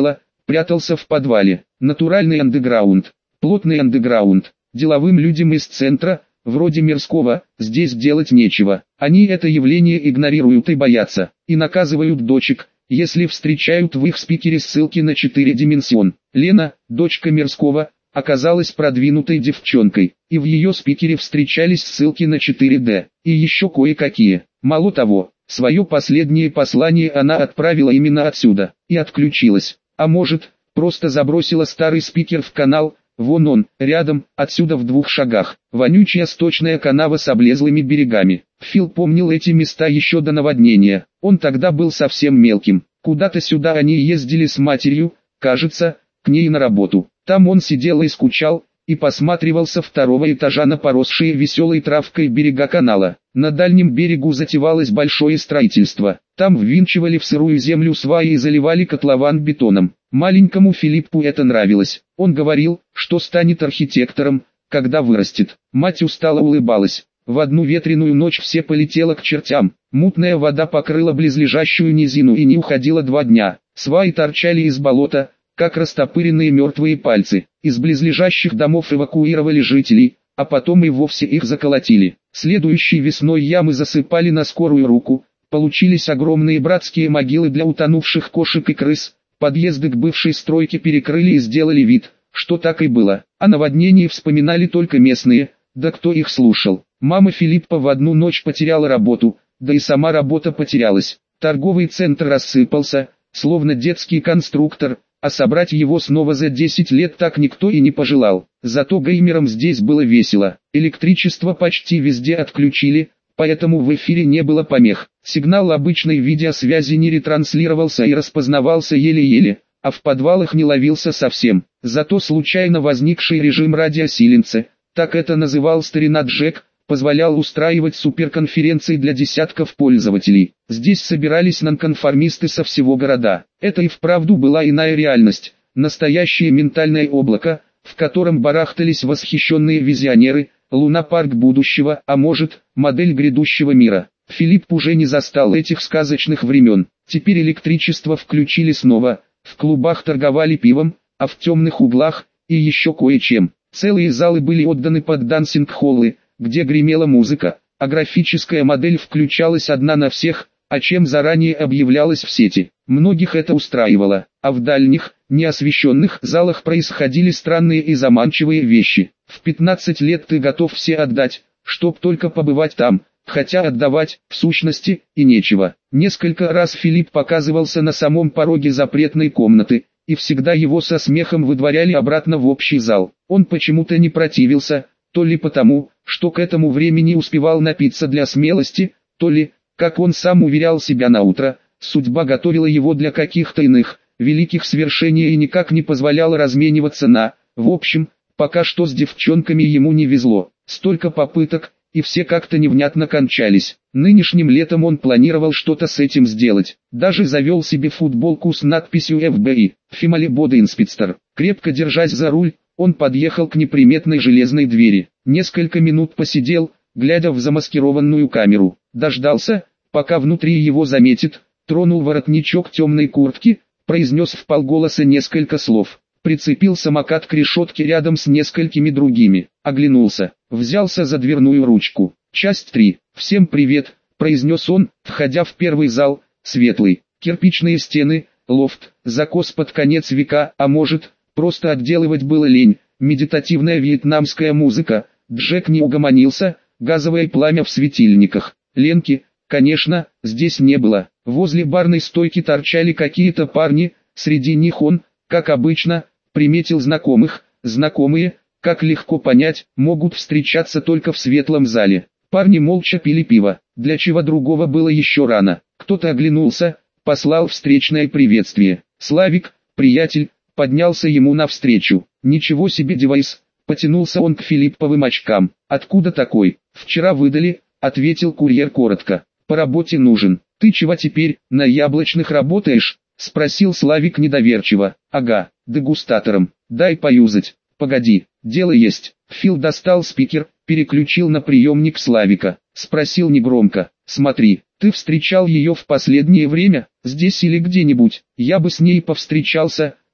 прятался в подвале. Натуральный андеграунд, плотный андеграунд. Деловым людям из центра, вроде Мирского, здесь делать нечего. Они это явление игнорируют и боятся, и наказывают дочек, если встречают в их спикере ссылки на 4 дименсион. Лена, дочка Мирского, оказалась продвинутой девчонкой, и в ее спикере встречались ссылки на 4D, и еще кое-какие. Мало того, свое последнее послание она отправила именно отсюда, и отключилась. А может, просто забросила старый спикер в канал. Вон он, рядом, отсюда в 2 шагах, вонючая сточная канава с облезлыми берегами. Фил помнил эти места еще до наводнения, он тогда был совсем мелким. Куда-то сюда они ездили с матерью, кажется, к ней на работу. Там он сидел и скучал, и посматривал со 2-го этажа на поросшие веселой травкой берега канала. На дальнем берегу затевалось большое строительство. Там ввинчивали в сырую землю сваи и заливали котлован бетоном. Маленькому Филиппу это нравилось. Он говорил, что станет архитектором, когда вырастет. Мать устало улыбалась. В одну ветреную ночь все полетело к чертям. Мутная вода покрыла близлежащую низину и не уходила 2 дня. Сваи торчали из болота, как растопыренные мертвые пальцы. Из близлежащих домов эвакуировали жителей, а потом и вовсе их заколотили. Следующей весной ямы засыпали на скорую руку. Получились огромные братские могилы для утонувших кошек и крыс. Подъезды к бывшей стройке перекрыли и сделали вид, что так и было. О наводнении вспоминали только местные, да кто их слушал. Мама Филиппа в одну ночь потеряла работу, да и сама работа потерялась. Торговый центр рассыпался, словно детский конструктор, а собрать его снова за 10 лет так никто и не пожелал. Зато геймерам здесь было весело. Электричество почти везде отключили, поэтому в эфире не было помех. Сигнал обычной видеосвязи не ретранслировался и распознавался еле-еле, а в подвалах не ловился совсем. Зато случайно возникший режим радиосиленца, так это называл старина Джек, позволял устраивать суперконференции для десятков пользователей. Здесь собирались нонконформисты со всего города. Это и вправду была иная реальность, настоящее ментальное облако, в котором барахтались восхищенные визионеры, лунопарк будущего, а может, модель грядущего мира. Филипп уже не застал этих сказочных времен. Теперь электричество включили снова, в клубах торговали пивом, а в темных углах, и еще кое-чем. Целые залы были отданы под дансинг-холлы, где гремела музыка, а графическая модель включалась одна на всех, о чем заранее объявлялось в сети. Многих это устраивало, а в дальних, неосвещенных залах происходили странные и заманчивые вещи. В 15 лет ты готов все отдать, чтоб только побывать там, хотя отдавать, в сущности, и нечего. Несколько раз Филипп показывался на самом пороге запретной комнаты, и всегда его со смехом выдворяли обратно в общий зал. Он почему-то не противился, то ли потому, что к этому времени успевал напиться для смелости, то ли, как он сам уверял себя на утро, судьба готовила его для каких-то иных, великих свершений и никак не позволяла размениваться на, в общем, пока что с девчонками ему не везло. Столько попыток, и все как-то невнятно кончались. Нынешним летом он планировал что-то с этим сделать. Даже завел себе футболку с надписью FBI, Female Body Inspector. Крепко держась за руль, он подъехал к неприметной железной двери. Несколько минут посидел, глядя в замаскированную камеру. Дождался, пока внутри его заметит, тронул воротничок темной куртки, произнес вполголоса несколько слов. Прицепил самокат к решетке рядом с несколькими другими. Оглянулся, взялся за дверную ручку. Часть 3. «Всем привет», — произнес он, входя в первый зал, светлый. Кирпичные стены, лофт, закос под конец века, а может, просто отделывать было лень. Медитативная вьетнамская музыка. Джек не угомонился, газовое пламя в светильниках. Ленки, конечно, здесь не было. Возле барной стойки торчали какие-то парни, среди них он, как обычно, приметил знакомых. Знакомые, как легко понять, могут встречаться только в светлом зале. Парни молча пили пиво, для чего другого было еще рано. Кто-то оглянулся, послал встречное приветствие. Славик, приятель, поднялся ему навстречу. «Ничего себе девайс!» Потянулся он к Филипповым очкам. «Откуда такой?» «Вчера выдали», — ответил курьер коротко. «По работе нужен». «Ты чего теперь, на яблочных работаешь?» — спросил Славик недоверчиво. «Ага, дегустатором. Дай поюзать». «Погоди, дело есть». Фил достал спикер, переключил на приемник Славика. Спросил негромко. «Смотри, ты встречал ее в последнее время, здесь или где-нибудь?» «Я бы с ней повстречался,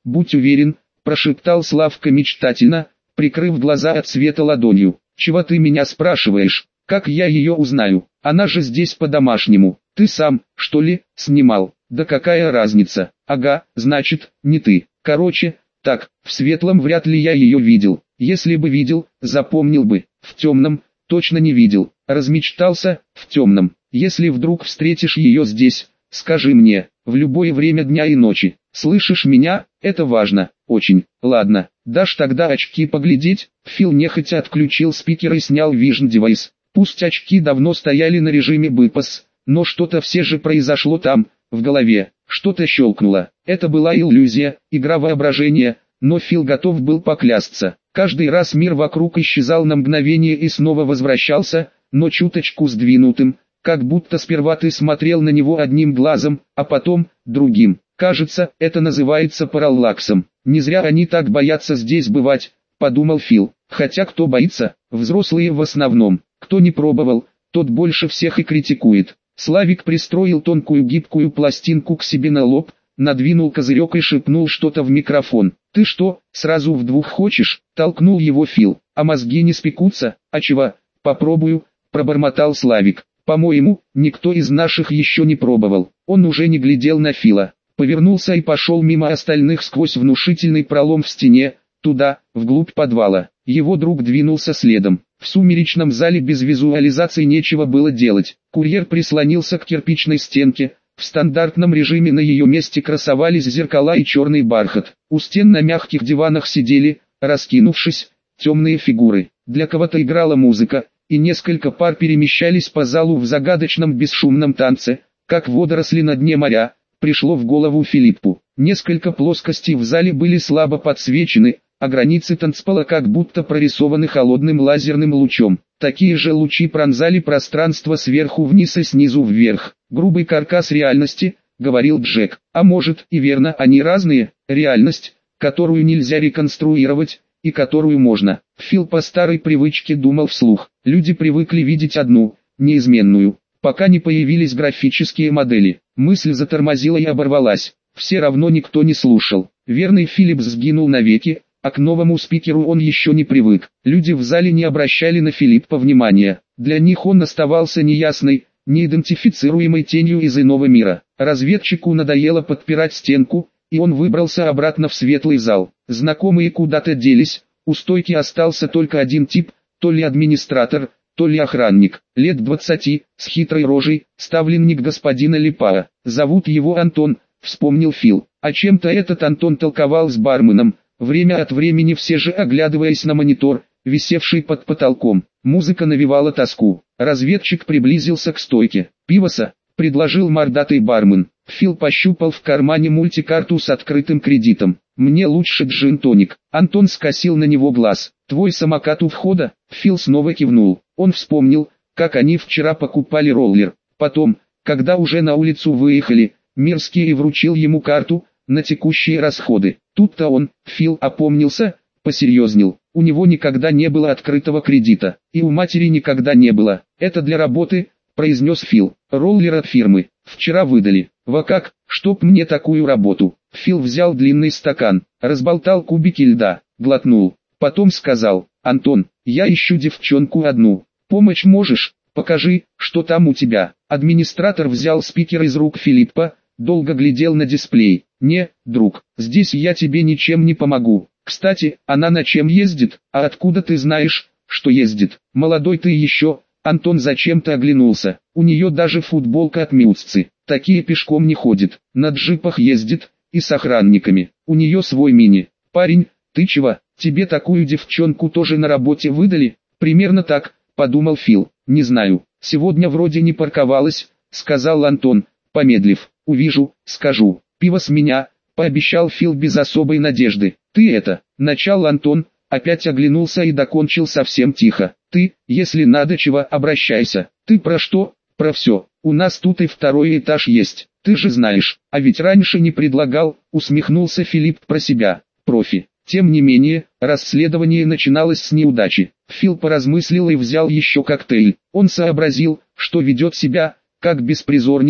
будь уверен, прошептал Славка мечтательно, прикрыв глаза от света ладонью. Чего ты меня спрашиваешь? Как я ее узнаю? Она же здесь по-домашнему. Ты сам, что ли, снимал? Да какая разница? Ага, значит, не ты. Короче, так, в светлом вряд ли я ее видел. Если бы видел, запомнил бы. В темном, точно не видел. Размечтался, в темном. Если вдруг встретишь ее здесь, скажи мне, в любое время дня и ночи. Слышишь меня? Это важно, очень. Ладно, дашь тогда очки поглядеть? Фил нехотя отключил спикер и снял Vision Device. Пусть очки давно стояли на режиме bypass, но что-то все же произошло там, в голове. Что-то щелкнуло. Это была иллюзия, игра воображения, но Фил готов был поклясться. Каждый раз мир вокруг исчезал на мгновение и снова возвращался, но чуточку сдвинутым, как будто сперва ты смотрел на него одним глазом, а потом другим. Кажется, это называется параллаксом. Не зря они так боятся здесь бывать, подумал Фил. Хотя кто боится? Взрослые в основном. Кто не пробовал, тот больше всех и критикует. Славик пристроил тонкую гибкую пластинку к себе на лоб, надвинул козырек и шепнул что-то в микрофон. «Ты что, сразу в двух хочешь?» – толкнул его Фил. «А мозги не спекутся? А чего? Попробую», – пробормотал Славик. «По-моему, никто из наших еще не пробовал». Он уже не глядел на Фила. Повернулся и пошел мимо остальных сквозь внушительный пролом в стене, туда, вглубь подвала. Его друг двинулся следом. В сумеречном зале без визуализации нечего было делать. Курьер прислонился к кирпичной стенке. В стандартном режиме на ее месте красовались зеркала и черный бархат. У стен на мягких диванах сидели, раскинувшись, темные фигуры. Для кого-то играла музыка, и несколько пар перемещались по залу в загадочном бесшумном танце, как водоросли на дне моря, пришло в голову Филиппу. Несколько плоскостей в зале были слабо подсвечены, а границы танцпола как будто прорисованы холодным лазерным лучом. Такие же лучи пронзали пространство сверху вниз и снизу вверх. «Грубый каркас реальности», — говорил Джек. «А может и верно, они разные. Реальность, которую нельзя реконструировать, и которую можно». Фил по старой привычке думал вслух. Люди привыкли видеть одну, неизменную, пока не появились графические модели. Мысль затормозила и оборвалась. Все равно никто не слушал. Верный Филипп сгинул навеки, а к новому спикеру он еще не привык. Люди в зале не обращали на Филиппа внимания. Для них он оставался неясной, неидентифицируемой тенью из иного мира. Разведчику надоело подпирать стенку, и он выбрался обратно в светлый зал. Знакомые куда-то делись, у стойки остался только один тип, то ли администратор, то ли охранник, лет 20, с хитрой рожей, ставленник господина Липара. Зовут его Антон, вспомнил Фил. А чем-то этот Антон толковал с барменом, время от времени все же оглядываясь на монитор, висевший под потолком. Музыка навевала тоску. Разведчик приблизился к стойке. «Пивоса», — предложил мордатый бармен. Фил пощупал в кармане мультикарту с открытым кредитом. «Мне лучше джин-тоник». Антон скосил на него глаз. «Твой самокат у входа?» Фил снова кивнул. Он вспомнил, как они вчера покупали роллер. Потом, когда уже на улицу выехали, Мирский вручил ему карту на текущие расходы. Тут-то он, Фил, опомнился, посерьезнел. У него никогда не было открытого кредита, и у матери никогда не было. «Это для работы», — произнес Фил. «Роллер от фирмы. Вчера выдали». «Во как, чтоб мне такую работу?» Фил взял длинный стакан, разболтал кубики льда, глотнул. Потом сказал: «Антон, я ищу девчонку одну. Помочь можешь? Покажи, что там у тебя». Администратор взял спикер из рук Филиппа, долго глядел на дисплей. «Не, друг, здесь я тебе ничем не помогу. Кстати, она на чем ездит? А откуда ты знаешь, что ездит? Молодой ты еще». Антон зачем-то оглянулся. У нее даже футболка от Мюццы. Такие пешком не ходит, на джипах ездит, и с охранниками. У нее свой мини. «Парень, ты чего, тебе такую девчонку тоже на работе выдали?» «Примерно так», подумал Фил. «Не знаю, сегодня вроде не парковалась», сказал Антон, помедлив. «Увижу, скажу. Пиво с меня», пообещал Фил без особой надежды. «Ты это», начал Антон, опять оглянулся и докончил совсем тихо. «Ты, если надо чего, обращайся». «Ты про что?» «Про все. У нас тут и второй этаж есть, ты же знаешь». «А ведь раньше не предлагал», усмехнулся Филипп про себя. «Профи». Тем не менее, расследование начиналось с неудачи. Фил поразмыслил и взял еще коктейль. Он сообразил, что ведет себя, как беспризорник,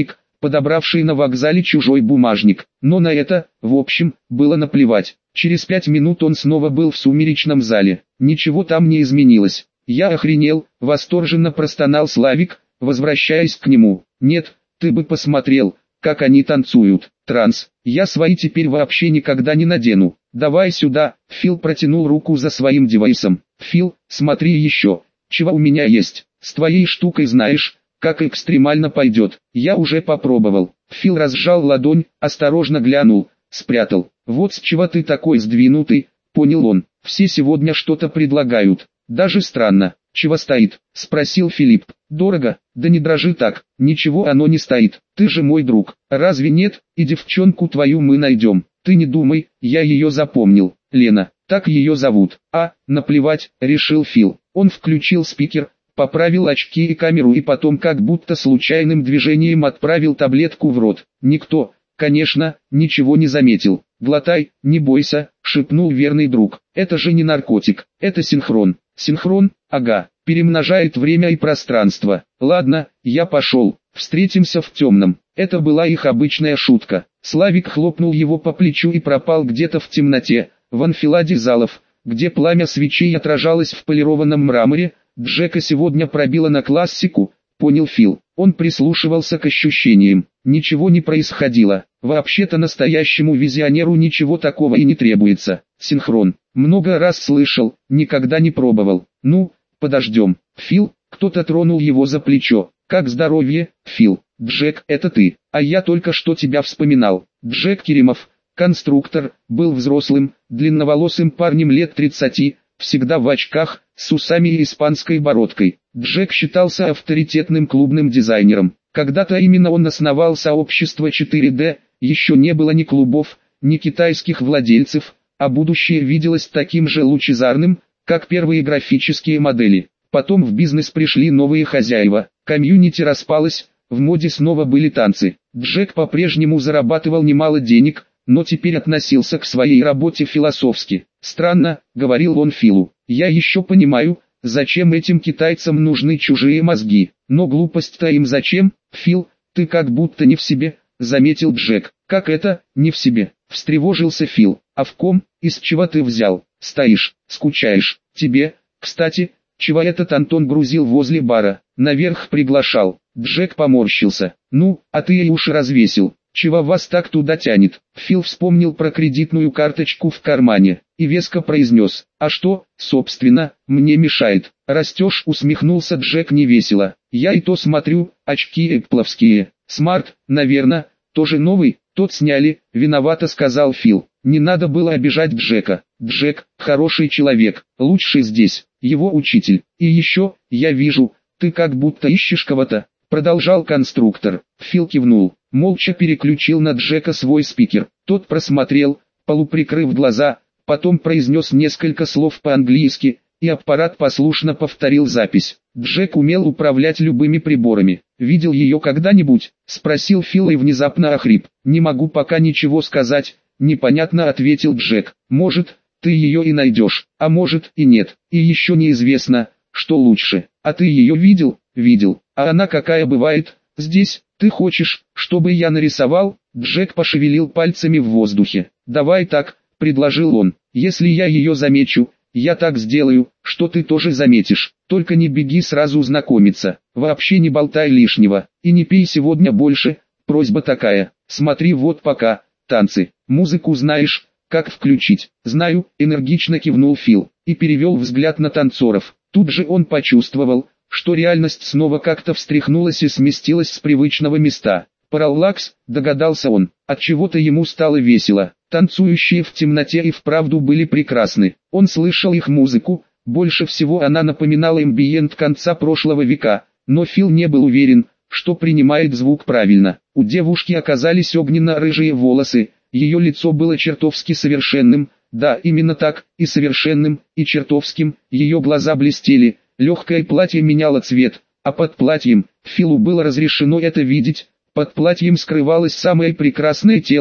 подобравший на вокзале чужой бумажник. Но на это, в общем, было наплевать. Через 5 минут он снова был в сумеречном зале. Ничего там не изменилось. «Я охренел», — восторженно простонал Славик, возвращаясь к нему. «Нет, ты бы посмотрел, как они танцуют. Транс. Я свои теперь вообще никогда не надену. Давай сюда». Фил протянул руку за своим девайсом. «Фил, смотри еще. Чего у меня есть. С твоей штукой знаешь, как экстремально пойдет. Я уже попробовал». Фил разжал ладонь, осторожно глянул, спрятал. «Вот с чего ты такой сдвинутый», — понял он. «Все сегодня что-то предлагают. Даже странно». «Чего стоит?» — спросил Филипп. «Дорого?» «Да не дрожи так, ничего оно не стоит. Ты же мой друг. Разве нет? И девчонку твою мы найдем. Ты не думай, я ее запомнил. Лена, так ее зовут». Наплевать», — решил Фил. Он включил спикер, поправил очки и камеру и потом как будто случайным движением отправил таблетку в рот. Никто, конечно, ничего не заметил. «Глотай, не бойся», — шепнул верный друг. «Это же не наркотик, это синхрон». «Синхрон? Ага, перемножает время и пространство. Ладно, я пошел, встретимся в темном». Это была их обычная шутка. Славик хлопнул его по плечу и пропал где-то в темноте, в анфиладе залов, где пламя свечей отражалось в полированном мраморе. Джека сегодня пробило на классику, понял Фил. Он прислушивался к ощущениям. Ничего не происходило. Вообще-то настоящему визионеру ничего такого и не требуется. Синхрон. Много раз слышал, никогда не пробовал. Ну, подождем. Фил, кто-то тронул его за плечо. «Как здоровье, Фил?» «Джек, это ты, а я только что тебя вспоминал». Джек Керимов, конструктор, был взрослым, длинноволосым парнем лет 30, всегда в очках, с усами и испанской бородкой. Джек считался авторитетным клубным дизайнером. Когда-то именно он основал сообщество 4D, еще не было ни клубов, ни китайских владельцев, а будущее виделось таким же лучезарным, как первые графические модели. Потом в бизнес пришли новые хозяева, комьюнити распалось, в моде снова были танцы. Джек по-прежнему зарабатывал немало денег, но теперь относился к своей работе философски. «Странно», — говорил он Филу, — «я еще понимаю, зачем этим китайцам нужны чужие мозги, но глупость-то им зачем?» «Фил, ты как будто не в себе», — заметил Джек. «Как это, не в себе?» — встревожился Фил. «А в ком, из чего ты взял? Стоишь, скучаешь. Тебе, кстати, чего этот Антон грузил возле бара? Наверх приглашал». Джек поморщился. «Ну, а ты и уши развесил. Чего вас так туда тянет?» Фил вспомнил про кредитную карточку в кармане и веско произнес: «А что, собственно, мне мешает?» «Растешь», — усмехнулся Джек невесело. «Я и то смотрю, очки эппловские. Смарт, наверное, тоже новый?» «Тот сняли», — виновато сказал Фил. Не надо было обижать Джека. Джек — хороший человек, лучший здесь, его учитель. «И еще, я вижу, ты как будто ищешь кого-то», — продолжал конструктор. Фил кивнул, молча переключил на Джека свой спикер. Тот просмотрел, полуприкрыв глаза, потом произнес несколько слов по-английски, и аппарат послушно повторил запись. Джек умел управлять любыми приборами. «Видел ее когда-нибудь?» — спросил Фил и внезапно охрип. «Не могу пока ничего сказать», — непонятно ответил Джек. «Может, ты ее и найдешь, а может и нет, и еще неизвестно, что лучше. А ты ее видел?» «Видел. А она какая бывает здесь? Ты хочешь, чтобы я нарисовал?» Джек пошевелил пальцами в воздухе. «Давай так», — предложил он. «Если я ее замечу, я так сделаю, что ты тоже заметишь. Только не беги сразу знакомиться. Вообще не болтай лишнего. И не пей сегодня больше. Просьба такая. Смотри вот пока. Танцы. Музыку знаешь, как включить?» «Знаю», — энергично кивнул Фил и перевел взгляд на танцоров. Тут же он почувствовал, что реальность снова как-то встряхнулась и сместилась с привычного места. «Параллакс», — догадался он, отчего-то ему стало весело. Танцующие в темноте и вправду были прекрасны. Он слышал их музыку, больше всего она напоминала эмбиент конца прошлого века, но Фил не был уверен, что принимает звук правильно. У девушки оказались огненно-рыжие волосы, ее лицо было чертовски совершенным, да, именно так, и совершенным, и чертовским, ее глаза блестели, легкое платье меняло цвет, а под платьем, Филу было разрешено это видеть, под платьем скрывалось самое прекрасное тело,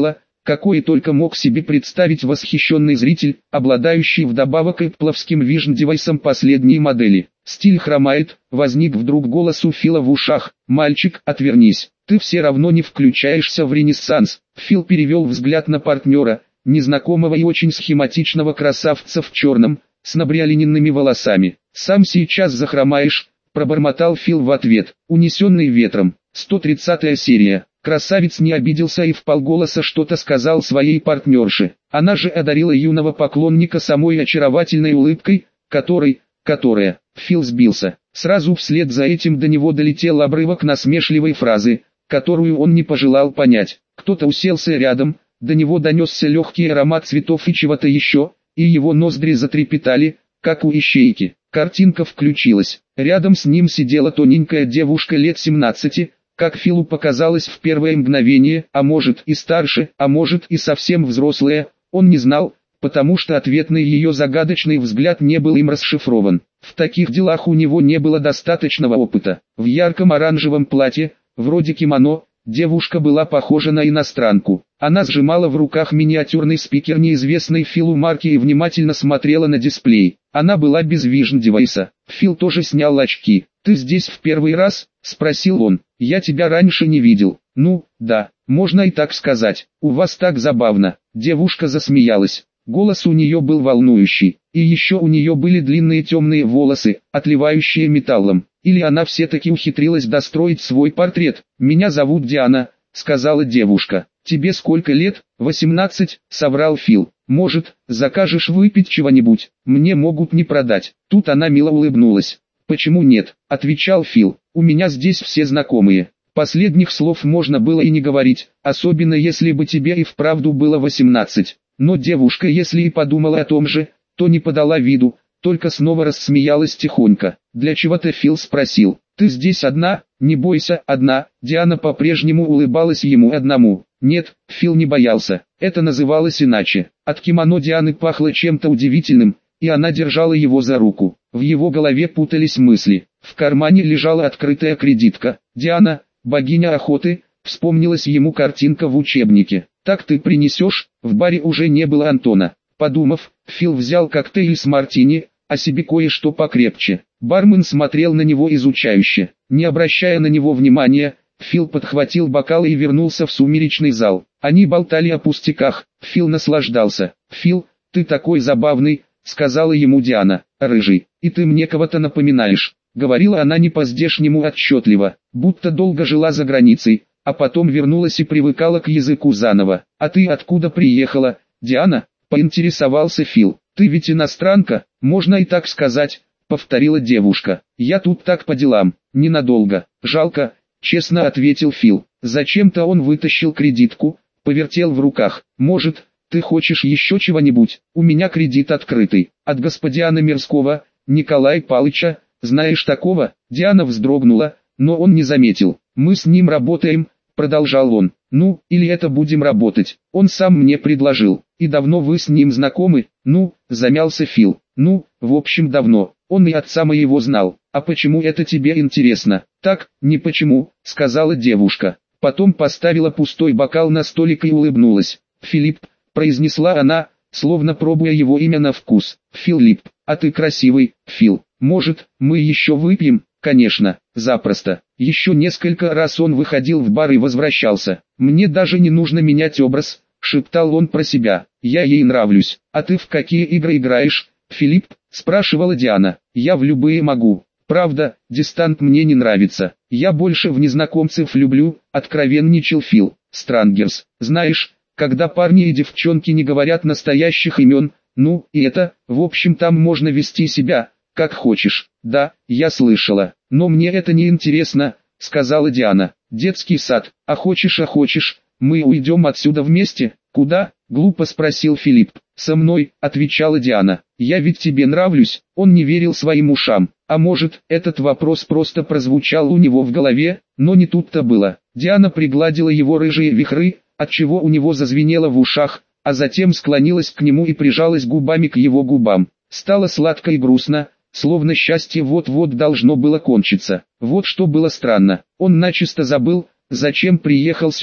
какое только мог себе представить восхищенный зритель, обладающий вдобавок эппловским вижн-девайсом последней модели. «Стиль хромает», — возник вдруг голос у Фила в ушах. «Мальчик, отвернись, ты все равно не включаешься в ренессанс». Фил перевел взгляд на партнера, незнакомого и очень схематичного красавца в черном, с набриолиненными волосами. «Сам сейчас захромаешь», — пробормотал Фил в ответ. «Унесенный ветром». 130-я серия. Красавец не обиделся и вполголоса что-то сказал своей партнерше. Она же одарила юного поклонника самой очаровательной улыбкой, которая... Фил сбился. Сразу вслед за этим до него долетел обрывок насмешливой фразы, которую он не пожелал понять. Кто-то уселся рядом, до него донесся легкий аромат цветов и чего-то еще, и его ноздри затрепетали, как у ищейки. Картинка включилась. Рядом с ним сидела тоненькая девушка лет 17, как Филу показалось в первое мгновение, а может и старше, а может и совсем взрослая, он не знал, потому что ответный ее загадочный взгляд не был им расшифрован. В таких делах у него не было достаточного опыта. В ярком оранжевом платье, вроде кимоно, девушка была похожа на иностранку. Она сжимала в руках миниатюрный спикер неизвестной Филу марки и внимательно смотрела на дисплей. Она была без вижн-девайса. Фил тоже снял очки. «Ты здесь в первый раз?» — спросил он. «Я тебя раньше не видел». «Ну, да, можно и так сказать. У вас так забавно». Девушка засмеялась. Голос у нее был волнующий. И еще у нее были длинные темные волосы, отливающие металлом. Или она все-таки ухитрилась достроить свой портрет. «Меня зовут Диана», — сказала девушка. «Тебе сколько лет?» «18», — соврал Фил. «Может, закажешь выпить чего-нибудь? Мне могут не продать». Тут она мило улыбнулась. «Почему нет?» — отвечал Фил. «У меня здесь все знакомые». Последних слов можно было и не говорить, особенно если бы тебе и вправду было 18. Но девушка, если и подумала о том же, то не подала виду, только снова рассмеялась тихонько. «Для чего-то Фил спросил. Ты здесь одна?» «Не бойся, одна». Диана по-прежнему улыбалась ему одному. Нет, Фил не боялся. Это называлось иначе. От кимоно Дианы пахло чем-то удивительным, и она держала его за руку. В его голове путались мысли. В кармане лежала открытая кредитка. «Диана, богиня охоты», вспомнилась ему картинка в учебнике. «Так ты принесешь?» В баре уже не было Антона. Подумав, Фил взял коктейль с мартини, а себе кое-что покрепче. Бармен смотрел на него изучающе. Не обращая на него внимания, Фил подхватил бокал и вернулся в сумеречный зал. Они болтали о пустяках. Фил наслаждался. «Фил, ты такой забавный», — сказала ему Диана. «Рыжий, и ты мне кого-то напоминаешь», — говорила она не по-здешнему отчетливо, будто долго жила за границей, а потом вернулась и привыкала к языку заново. «А ты откуда приехала, Диана?» — поинтересовался Фил. «Ты ведь иностранка, можно и так сказать», — повторила девушка. «Я тут так по делам, ненадолго, жалко», — честно ответил Фил. Зачем-то он вытащил кредитку, повертел в руках. «Может, ты хочешь еще чего-нибудь? У меня кредит открытый, от господина Мирского, Николая Палыча, знаешь такого?» Диана вздрогнула, но он не заметил. «Мы с ним работаем», — продолжал он. «Ну, или это будем работать. Он сам мне предложил. И давно вы с ним знакомы?» «Ну», — замялся Фил. «Ну, в общем давно. Он и отца моего знал. А почему это тебе интересно?» «Так, не почему», — сказала девушка. Потом поставила пустой бокал на столик и улыбнулась. «Филипп», — произнесла она, словно пробуя его имя на вкус. «Филипп, а ты красивый, Фил. Может, мы еще выпьем?» «Конечно, запросто». Еще несколько раз он выходил в бар и возвращался. «Мне даже не нужно менять образ», — шептал он про себя. «Я ей нравлюсь». «А ты в какие игры играешь, Филипп?» — спрашивала Диана. «Я в любые могу. Правда, дистант мне не нравится. Я больше в незнакомцев люблю», — откровенничал Фил. «Странгерс. Знаешь, когда парни и девчонки не говорят настоящих имен, ну, и это, в общем, там можно вести себя как хочешь». «Да, я слышала, но мне это не интересно», — сказала Диана. «Детский сад, а хочешь, мы уйдем отсюда вместе?» «Куда?» — глупо спросил Филипп. «Со мной», — отвечала Диана. «Я ведь тебе нравлюсь». Он не верил своим ушам. А может, этот вопрос просто прозвучал у него в голове, но не тут-то было. Диана пригладила его рыжие вихры, отчего у него зазвенело в ушах, а затем склонилась к нему и прижалась губами к его губам. Стало сладко и грустно, словно счастье вот-вот должно было кончиться. Вот что было странно. Он начисто забыл, зачем приехал сюда,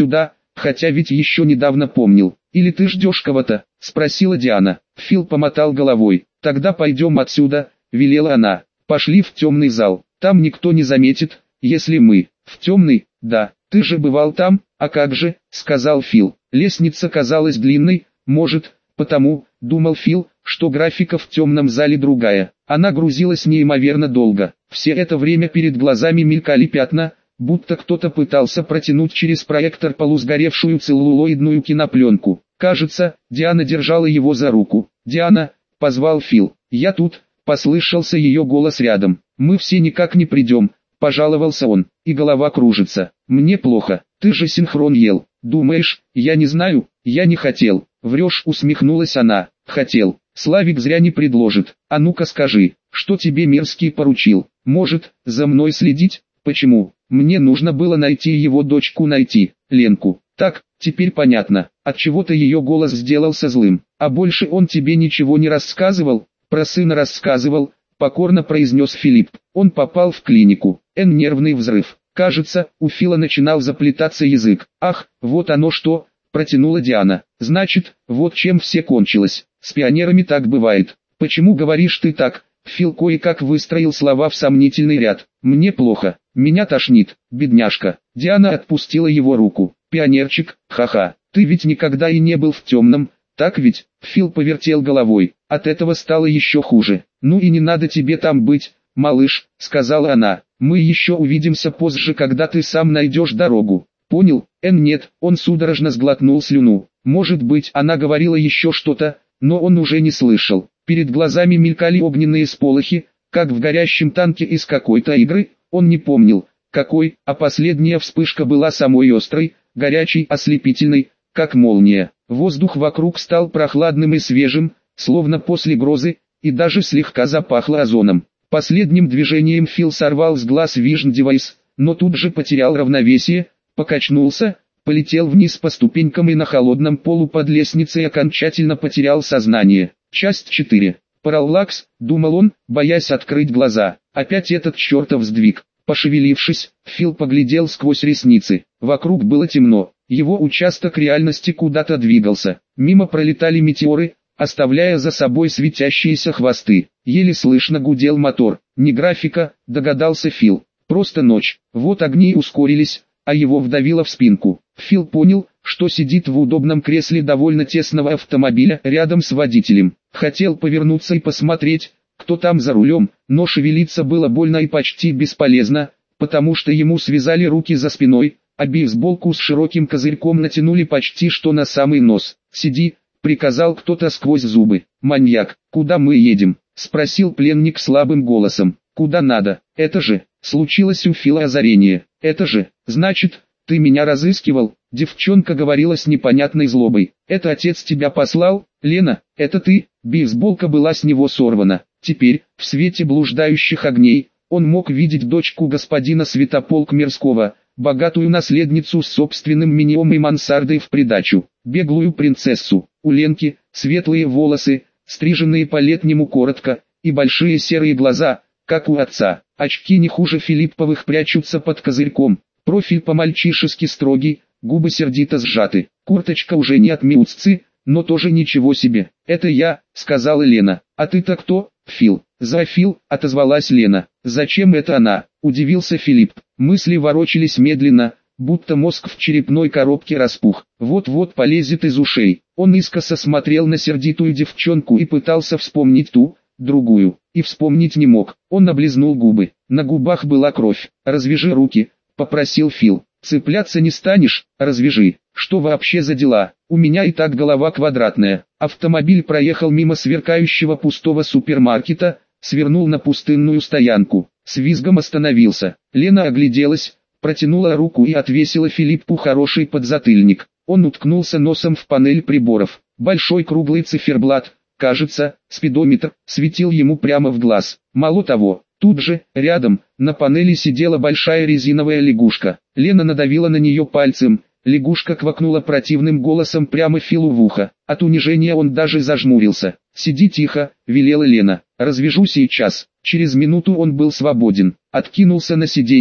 хотя ведь еще недавно помнил. «Или ты ждешь кого-то?» – спросила Диана. Фил помотал головой. «Тогда пойдем отсюда», – велела она. «Пошли в темный зал, там никто не заметит, если мы». «В темный? Да, ты же бывал там?» «А как же?» – сказал Фил. Лестница казалась длинной, может, потому, думал Фил, что графика в темном зале другая. Она грузилась неимоверно долго. Все это время перед глазами мелькали пятна, будто кто-то пытался протянуть через проектор полусгоревшую целлулоидную кинопленку. Кажется, Диана держала его за руку. «Диана», — позвал Фил. «Я тут», — послышался ее голос рядом. «Мы все никак не придем», — пожаловался он, и голова кружится. «Мне плохо, ты же синхрон ел». «Думаешь, я не знаю, я не хотел». «Врешь», — усмехнулась она. «Хотел. Славик зря не предложит. А ну-ка скажи, что тебе Мирский поручил? Может, за мной следить?» «Почему? Мне нужно было найти его дочку, найти, Ленку». «Так, теперь понятно, отчего-то ее голос сделался злым. А больше он тебе ничего не рассказывал?» «Про сына рассказывал», — покорно произнес Филипп. «Он попал в клинику. Нервный взрыв. Кажется, у Фила начинал заплетаться язык». «Ах, вот оно что», — протянула Диана. «Значит, вот чем все кончилось. С пионерами так бывает». «Почему говоришь ты так?» Фил кое-как выстроил слова в сомнительный ряд. «Мне плохо, меня тошнит, бедняжка». Диана отпустила его руку. «Пионерчик, ха-ха, ты ведь никогда и не был в темном, так ведь?» Фил повертел головой. От этого стало еще хуже. «Ну и не надо тебе там быть, малыш», — сказала она. «Мы еще увидимся позже, когда ты сам найдешь дорогу. Понял?» Нет, он судорожно сглотнул слюну. Может быть, она говорила еще что-то, но он уже не слышал. Перед глазами мелькали огненные сполохи, как в горящем танке из какой-то игры, он не помнил, какой, а последняя вспышка была самой острой, горячей, ослепительной, как молния. Воздух вокруг стал прохладным и свежим, словно после грозы, и даже слегка запахло озоном. Последним движением Фил сорвал с глаз Vision Device, но тут же потерял равновесие, покачнулся, полетел вниз по ступенькам и на холодном полу под лестницей окончательно потерял сознание. Часть 4. «Параллакс», — думал он, боясь открыть глаза. Опять этот чертов сдвиг. Пошевелившись, Фил поглядел сквозь ресницы. Вокруг было темно. Его участок реальности куда-то двигался. Мимо пролетали метеоры, оставляя за собой светящиеся хвосты. Еле слышно гудел мотор. «Не графика», — догадался Фил. «Просто ночь». Вот огни ускорились, а его вдавило в спинку. Фил понял, что сидит в удобном кресле довольно тесного автомобиля рядом с водителем. Хотел повернуться и посмотреть, кто там за рулем, но шевелиться было больно и почти бесполезно, потому что ему связали руки за спиной, а бейсболку с широким козырьком натянули почти что на самый нос. «Сиди», — приказал кто-то сквозь зубы. «Маньяк, куда мы едем?» — спросил пленник слабым голосом. «Куда надо? Это же...» Случилось у Фила озарение. «Это же, значит, ты меня разыскивал?» Девчонка говорила с непонятной злобой. «Это отец тебя послал, Лена, это ты?» Бейсболка была с него сорвана. Теперь, в свете блуждающих огней, он мог видеть дочку господина Святополк Мирского, богатую наследницу с собственным миниом и мансардой в придачу, беглую принцессу. У Ленки светлые волосы, стриженные по-летнему коротко, и большие серые глаза, как у отца. Очки не хуже Филипповых прячутся под козырьком. Профиль по-мальчишески строгий, губы сердито сжаты. Курточка уже не от Миуцци, но тоже ничего себе. «Это я», — сказала Лена. «А ты-то кто?» «Фил». «Зоофил», — отозвалась Лена. «Зачем это она?» — удивился Филипп. Мысли ворочались медленно, будто мозг в черепной коробке распух. Вот-вот полезет из ушей. Он искоса смотрел на сердитую девчонку и пытался вспомнить ту, другую, и вспомнить не мог. Он облизнул губы. На губах была кровь. «Развяжи руки», — попросил Фил. «Цепляться не станешь, развяжи». «Что вообще за дела? У меня и так голова квадратная». Автомобиль проехал мимо сверкающего пустого супермаркета, свернул на пустынную стоянку. С визгом остановился. Лена огляделась, протянула руку и отвесила Филиппу хороший подзатыльник. Он уткнулся носом в панель приборов. Большой круглый циферблат, кажется, спидометр, светил ему прямо в глаз. Мало того, тут же, рядом, на панели сидела большая резиновая лягушка. Лена надавила на нее пальцем. Лягушка квакнула противным голосом прямо Филу в ухо. От унижения он даже зажмурился. «Сиди тихо», — велела Лена. «Развяжу сейчас». Через минуту он был свободен. Откинулся на сиденье,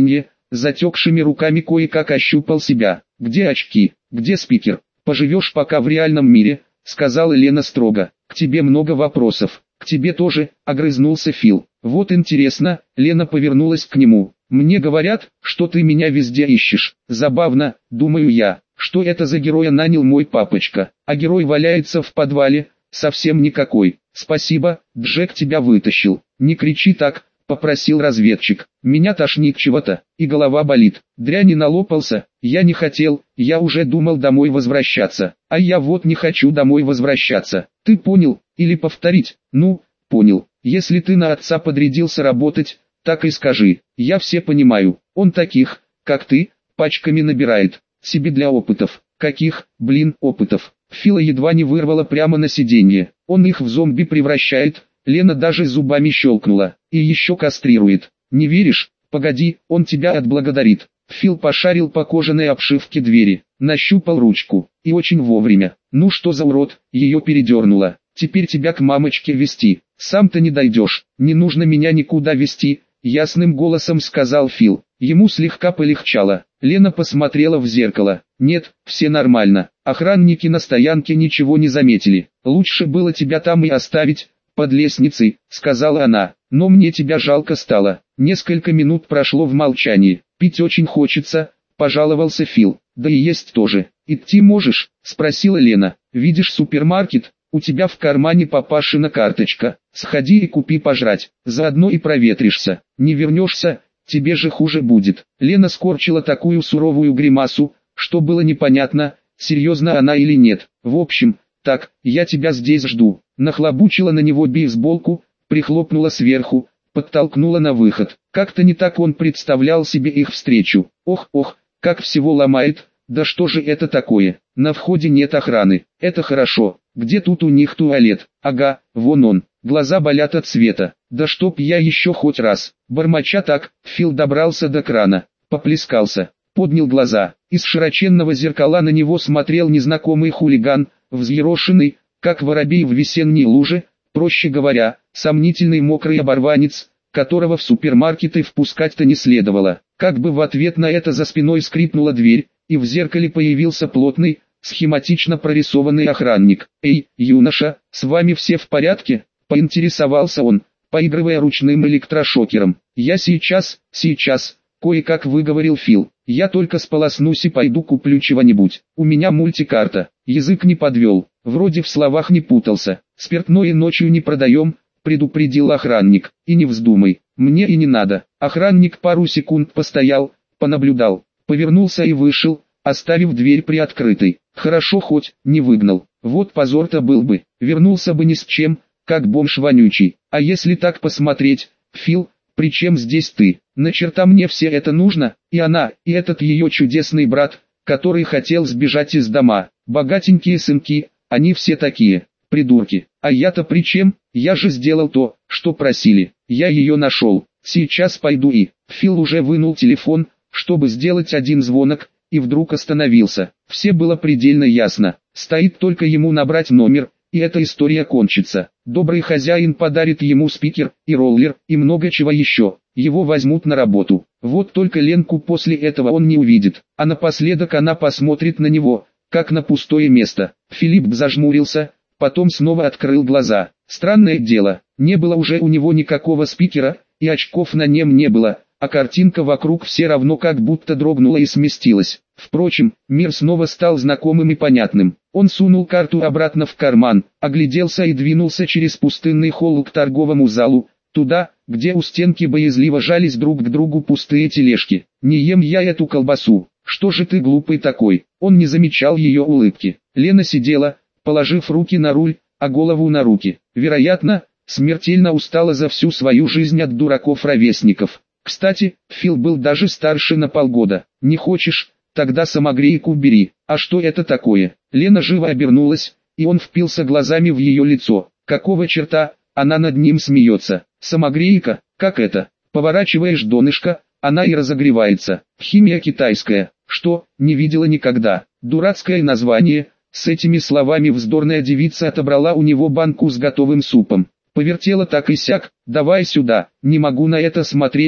затекшими руками кое-как ощупал себя. «Где очки? Где спикер? Поживешь пока в реальном мире», — сказала Лена строго. «К тебе много вопросов». «К тебе тоже», — огрызнулся Фил. «Вот интересно», — Лена повернулась к нему. «Мне говорят, что ты меня везде ищешь. Забавно, думаю я, что это за героя нанял мой папочка, а герой валяется в подвале, совсем никакой. Спасибо, Джек тебя вытащил». «Не кричи так», — попросил разведчик. «Меня тошнит чего-то, и голова болит. Дряни налопался, я не хотел, я уже думал домой возвращаться, а я вот не хочу домой возвращаться. Ты понял, или повторить?» «Ну, понял. Если ты на отца подрядился работать, так и скажи. Я все понимаю, он таких, как ты, пачками набирает, себе для опытов». «Каких, блин, опытов?» Фила едва не вырвала прямо на сиденье. «Он их в зомби превращает». Лена даже зубами щелкнула. «И еще кастрирует. Не веришь? Погоди, он тебя отблагодарит». Фил пошарил по кожаной обшивке двери, нащупал ручку. И очень вовремя. «Ну что за урод?» Ее передернуло. «Теперь тебя к мамочке везти. Сам-то не дойдешь. Не нужно меня никуда везти», — ясным голосом сказал Фил. Ему слегка полегчало. Лена посмотрела в зеркало. «Нет, все нормально. Охранники на стоянке ничего не заметили. Лучше было тебя там и оставить, под лестницей», — сказала она. «Но мне тебя жалко стало». Несколько минут прошло в молчании. «Пить очень хочется», — пожаловался Фил. «Да и есть тоже». «Идти можешь?» — спросила Лена. «Видишь супермаркет? У тебя в кармане папашина карточка. Сходи и купи пожрать, заодно и проветришься. Не вернешься, тебе же хуже будет». Лена скорчила такую суровую гримасу, что было непонятно, серьезно она или нет. «В общем, так, я тебя здесь жду». Нахлобучила на него бейсболку, прихлопнула сверху, подтолкнула на выход. Как-то не так он представлял себе их встречу. Ох, как всего ломает, да что же это такое? На входе нет охраны. Это хорошо. Где тут у них туалет? Ага, вон он. Глаза болят от света. Да чтоб я еще хоть раз. Бормоча так, Фил добрался до крана, поплескался, поднял глаза. Из широченного зеркала на него смотрел незнакомый хулиган, взъерошенный, как воробей в весенней луже, проще говоря, сомнительный мокрый оборванец, которого в супермаркеты впускать-то не следовало. Как бы в ответ на это за спиной скрипнула дверь, и в зеркале появился плотный, схематично прорисованный охранник. «Эй, юноша, с вами все в порядке?» — поинтересовался он, поигрывая ручным электрошокером. «Я сейчас», — кое-как выговорил Фил. «Я только сполоснусь и пойду куплю чего-нибудь. У меня мультикарта». Язык не подвел, вроде в словах не путался. «Спиртное ночью не продаем», — предупредил охранник. «И не вздумай, мне и не надо». Охранник пару секунд постоял, понаблюдал, повернулся и вышел, оставив дверь приоткрытой. Хорошо хоть не выгнал. Вот позор-то был бы, вернулся бы ни с чем, как бомж вонючий. А если так посмотреть, Фил, при чем здесь ты? На черта мне все это нужно? И она, и этот ее чудесный брат, который хотел сбежать из дома. Богатенькие сынки, они все такие, придурки. А я-то при чем? Я же сделал то, что просили. Я ее нашел. Сейчас пойду и... Фил уже вынул телефон, чтобы сделать один звонок, и вдруг остановился. Все было предельно ясно. Стоит только ему набрать номер, и эта история кончится. Добрый хозяин подарит ему спикер, и роллер, и много чего еще. Его возьмут на работу. Вот только Ленку после этого он не увидит. А напоследок она посмотрит на него, как на пустое место. Филипп зажмурился, потом снова открыл глаза. Странное дело, не было уже у него никакого спикера, и очков на нем не было, а картинка вокруг все равно как будто дрогнула и сместилась. Впрочем, мир снова стал знакомым и понятным. Он сунул карту обратно в карман, огляделся и двинулся через пустынный холл к торговому залу, туда, где у стенки боязливо жались друг к другу пустые тележки. «Не ем я эту колбасу, что же ты глупый такой?» Он не замечал ее улыбки. Лена сидела, положив руки на руль, а голову на руки. Вероятно, смертельно устала за всю свою жизнь от дураков-ровесников. Кстати, Фил был даже старше на полгода. «Не хочешь? Тогда самогрейку бери». «А что это такое?» Лена живо обернулась, и он впился глазами в ее лицо. «Какого черта?» Она над ним смеется. «Самогрейка? Как это?» Поворачиваешь донышко, она и разогревается. Химия китайская. Что, не видела никогда? Дурацкое название. С этими словами вздорная девица отобрала у него банку с готовым супом. Повертела так и сяк. «Давай сюда, не могу на это смотреть»,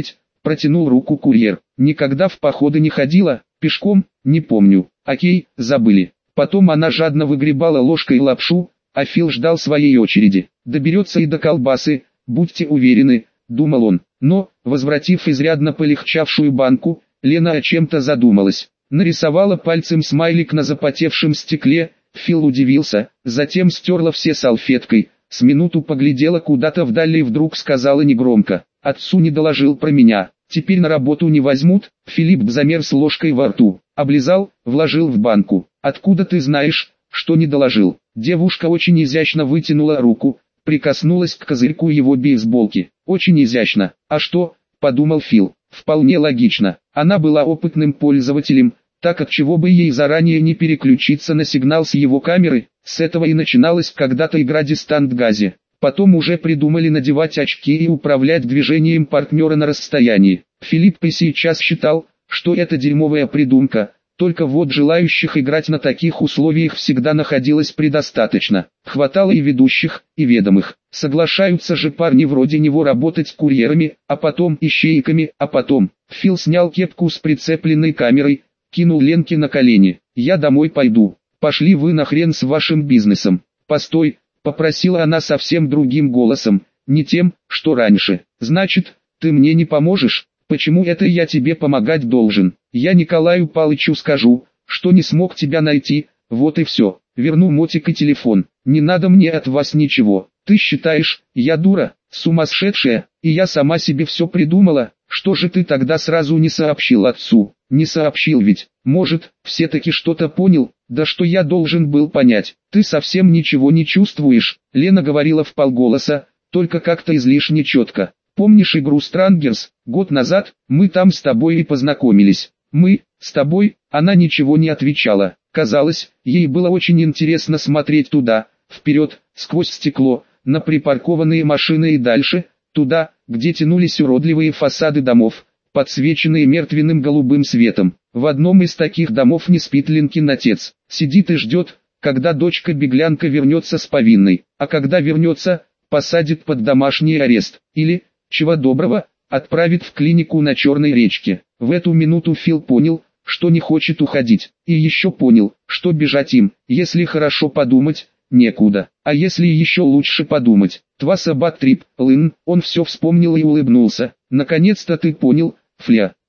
Протянул руку курьер. Никогда в походы не ходила, пешком, не помню. Окей, забыли. Потом она жадно выгребала ложкой лапшу, а Фил ждал своей очереди. Доберется и до колбасы, будьте уверены, думал он. Но, возвратив изрядно полегчавшую банку, Лена о чем-то задумалась. Нарисовала пальцем смайлик на запотевшем стекле. Фил удивился, затем стерла все салфеткой, с минуту поглядела куда-то вдали и вдруг сказала негромко: «Отцу не доложил про меня, теперь на работу не возьмут». Филипп замерз ложкой во рту, облизал, вложил в банку. «Откуда ты знаешь, что не доложил?» Девушка очень изящно вытянула руку, прикоснулась к козырьку его бейсболки. «Очень изящно. А что?» – подумал Фил. «Вполне логично. Она была опытным пользователем, так от чего бы ей заранее не переключиться на сигнал с его камеры. С этого и начиналась когда-то игра «Дистант Гази». Потом уже придумали надевать очки и управлять движением партнера на расстоянии. Филипп и сейчас считал, что это дерьмовая придумка, только вот желающих играть на таких условиях всегда находилось предостаточно. Хватало и ведущих, и ведомых. Соглашаются же парни вроде него работать курьерами, а потом ищейками, а потом... Фил снял кепку с прицепленной камерой, кинул Ленке на колени. «Я домой пойду. Пошли вы нахрен с вашим бизнесом». «Постой», — попросила она совсем другим голосом, не тем, что раньше. «Значит, ты мне не поможешь? Почему это я тебе помогать должен? Я Николаю Палычу скажу, что не смог тебя найти, вот и все. Верну мотик и телефон. Не надо мне от вас ничего. Ты считаешь, я дура, сумасшедшая, и я сама себе все придумала? Что же ты тогда сразу не сообщил отцу?» «Не сообщил ведь. Может, все-таки что-то понял? Да что я должен был понять? Ты совсем ничего не чувствуешь», — Лена говорила вполголоса, только как-то излишне четко. «Помнишь игру Strangers? Год назад, мы там с тобой и познакомились». «Мы, с тобой?» Она ничего не отвечала. Казалось, ей было очень интересно смотреть туда, вперед, сквозь стекло, на припаркованные машины и дальше, туда, где тянулись уродливые фасады домов, подсвеченные мертвенным голубым светом. В одном из таких домов не спит Ленкин отец. Сидит и ждет, когда дочка-беглянка вернется с повинной. А когда вернется, посадит под домашний арест. Или, чего доброго, отправит в клинику на Черной речке. В эту минуту Фил понял, что не хочет уходить. И еще понял, что бежать им, если хорошо подумать, некуда. А если еще лучше подумать, тваса бат трип, Лын, он все вспомнил и улыбнулся. «Наконец-то ты понял, Фля».